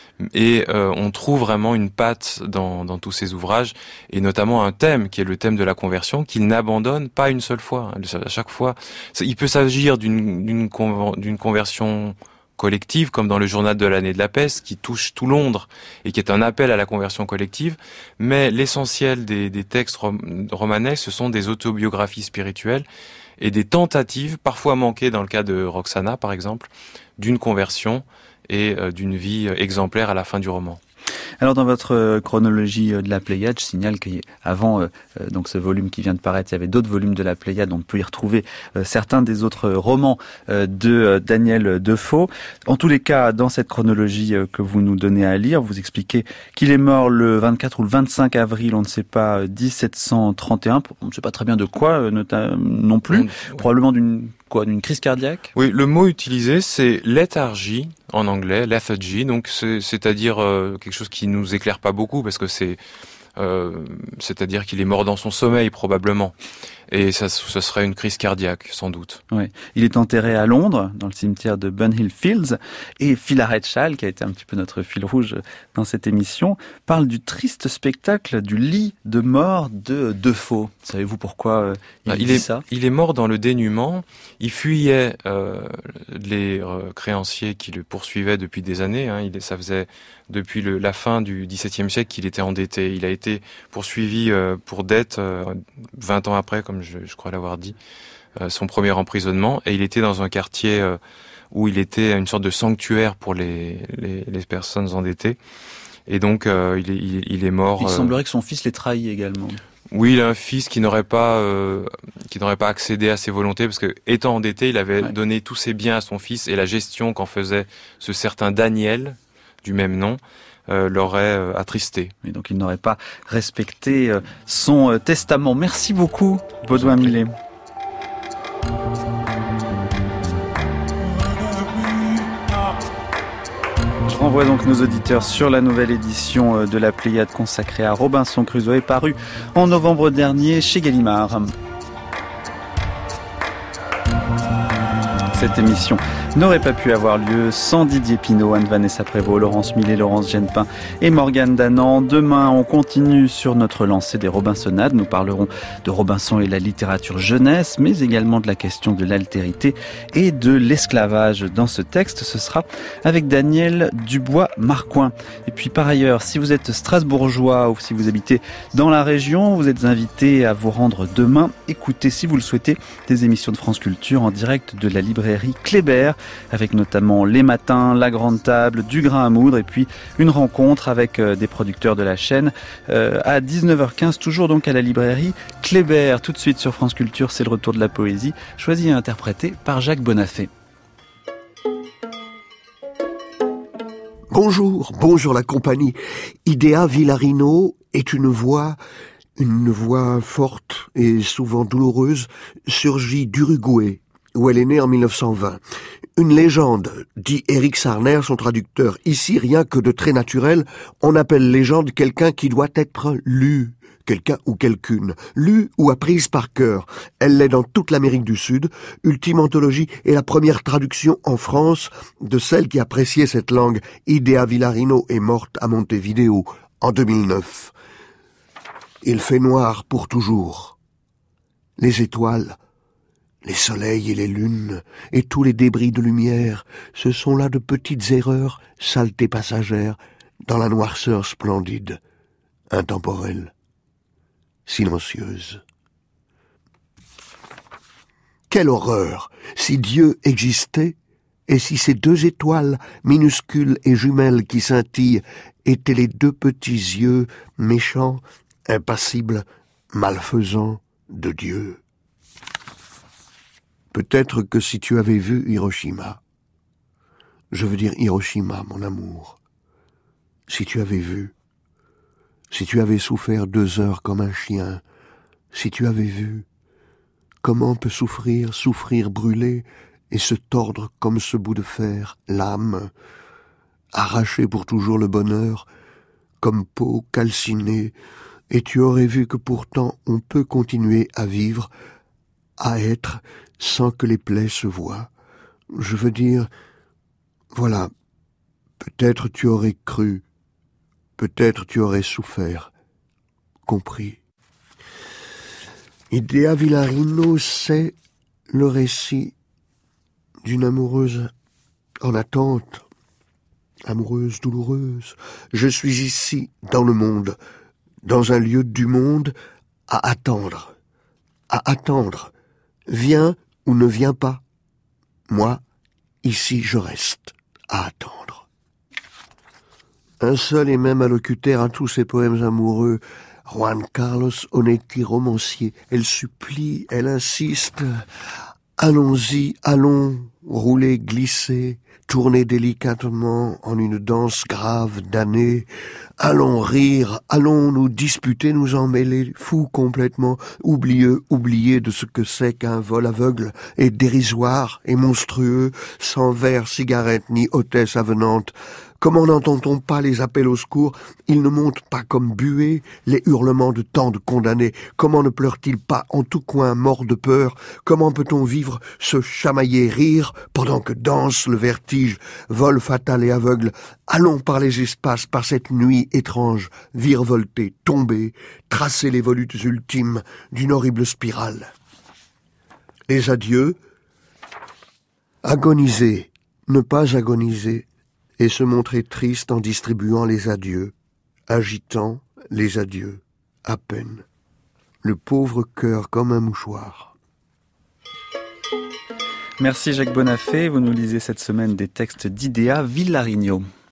et euh, on trouve vraiment une patte dans, dans tous ces ouvrages, et notamment un thème qui est le thème de la conversion, qu'il n'abandonne pas une seule fois. À chaque fois, il peut s'agir d'une, d'une, d'une conversion collective, comme dans le journal de l'année de la peste, qui touche tout Londres et qui est un appel à la conversion collective. Mais l'essentiel des, des textes rom- romanesques, ce sont des autobiographies spirituelles et des tentatives, parfois manquées dans le cas de Roxana par exemple, d'une conversion et euh, d'une vie exemplaire à la fin du roman. Alors dans votre chronologie de la Pléiade, je signale qu'avant euh, donc ce volume qui vient de paraître, il y avait d'autres volumes de la Pléiade. On peut y retrouver euh, certains des autres romans euh, de euh, Daniel Defoe. En tous les cas, dans cette chronologie euh, que vous nous donnez à lire, vous expliquez qu'il est mort le vingt-quatre ou le vingt-cinq avril, on ne sait pas, dix-sept cent trente et un. On ne sait pas très bien de quoi euh, nota- non plus. Mmh. Probablement d'une quoi, d'une crise cardiaque. Oui, le mot utilisé c'est léthargie en anglais, lethargy. Donc c'est, c'est-à-dire euh, quelque chose qui nous éclaire pas beaucoup parce que c'est Euh, c'est-à-dire qu'il est mort dans son sommeil probablement, et ça, ça serait une crise cardiaque sans doute. Oui. Il est enterré à Londres, dans le cimetière de Bunhill Fields, et Philaret Schall, qui a été un petit peu notre fil rouge dans cette émission, parle du triste spectacle du lit de mort de Defoe. Savez-vous pourquoi euh, il, ah, dit il est, ça ? Il est mort dans le dénuement, il fuyait euh, les euh, créanciers qui le poursuivaient depuis des années, hein. Il, ça faisait depuis le, la fin du dix-septième siècle qu'il était endetté. Il a été poursuivi euh, pour dette euh, vingt ans après, comme je, je crois l'avoir dit, euh, son premier emprisonnement, et il était dans un quartier euh, où il était une sorte de sanctuaire pour les, les, les personnes endettées, et donc euh, il, est, il, il est mort. Il euh, semblerait que son fils l'ait trahi également. Oui, il a un fils qui n'aurait pas euh, qui n'aurait pas accédé à ses volontés parce que étant endetté, il avait ouais. donné tous ses biens à son fils, et la gestion qu'en faisait ce certain Daniel du même nom euh, l'aurait euh, attristé. Et donc il n'aurait pas respecté euh, son euh, testament. Merci beaucoup, Baudouin Millet. Je renvoie donc nos auditeurs sur la nouvelle édition de la Pléiade consacrée à Robinson Crusoe, parue en novembre dernier chez Gallimard. Cette émission n'aurait pas pu avoir lieu sans Didier Pinault, Anne-Vanessa Prévost, Laurence Millet, Laurence Genepin et Morgane Danan. Demain, on continue sur notre lancée des Robinsonades. Nous parlerons de Robinson et la littérature jeunesse, mais également de la question de l'altérité et de l'esclavage. Dans ce texte, ce sera avec Daniel Dubois-Marcoing. Et puis par ailleurs, si vous êtes strasbourgeois ou si vous habitez dans la région, vous êtes invité à vous rendre demain. Écoutez, si vous le souhaitez, des émissions de France Culture en direct de la librairie Kléber, avec notamment Les Matins, La Grande Table, Du Grain à Moudre, et puis une rencontre avec euh, des producteurs de la chaîne euh, à dix-neuf heures quinze, toujours donc à la librairie Kléber. Tout de suite sur France Culture, c'est le retour de la poésie, choisi et interprété par Jacques Bonafé. Bonjour, bonjour la compagnie. Idéa Villarino est une voix, une voix forte et souvent douloureuse, surgie d'Uruguay, où elle est née en mille neuf cent vingt. Une légende, dit Éric Sarner, son traducteur. Ici, rien que de très naturel, on appelle légende quelqu'un qui doit être lu, quelqu'un ou quelqu'une, lu ou apprise par cœur. Elle l'est dans toute l'Amérique du Sud. Ultime Anthologie est la première traduction en France de celle qui appréciait cette langue. Idéa Villarino est morte à Montevideo en deux mille neuf. Il fait noir pour toujours. Les étoiles, les soleils et les lunes, et tous les débris de lumière, ce sont là de petites erreurs, saletés passagères, dans la noirceur splendide, intemporelle, silencieuse. Quelle horreur! Si Dieu existait, et si ces deux étoiles, minuscules et jumelles qui scintillent, étaient les deux petits yeux méchants, impassibles, malfaisants de Dieu. Peut-être que si tu avais vu Hiroshima, je veux dire Hiroshima, mon amour, si tu avais vu, si tu avais souffert deux heures comme un chien, si tu avais vu, comment peut souffrir, souffrir, brûler et se tordre comme ce bout de fer, l'âme, arracher pour toujours le bonheur, comme peau calcinée, et tu aurais vu que pourtant on peut continuer à vivre, à être, sans que les plaies se voient. Je veux dire, voilà, peut-être tu aurais cru, peut-être tu aurais souffert, compris. Idéa Villarino, c'est le récit d'une amoureuse en attente, amoureuse douloureuse. Je suis ici, dans le monde, dans un lieu du monde, à attendre, à attendre. Viens ou ne viens pas. Moi, ici je reste, à attendre. Un seul et même allocuteur à tous ses poèmes amoureux, Juan Carlos Onetti, romancier. Elle supplie, elle insiste. Allons-y, allons, rouler, glisser, tourner délicatement en une danse grave damnée. Allons rire, allons nous disputer, nous emmêler, fous complètement, oublieux, oubliés de ce que c'est qu'un vol aveugle et dérisoire et monstrueux, sans verre, cigarette ni hôtesse avenante. Comment n'entend-on pas les appels au secours? Ils ne montent pas comme buées les hurlements de tant de condamnés. Comment ne pleurent-ils pas en tout coin, morts de peur? Comment peut-on vivre, se chamailler, rire, pendant que danse le vertige, vol fatal et aveugle? Allons par les espaces, par cette nuit étrange, virevolter, tomber, tracer les volutes ultimes d'une horrible spirale. Les adieux, agoniser, ne pas agoniser, et se montrer triste en distribuant les adieux, agitant les adieux, à peine. Le pauvre cœur comme un mouchoir. Merci Jacques Bonafé, vous nous lisez cette semaine des textes d'Idea Villarigno.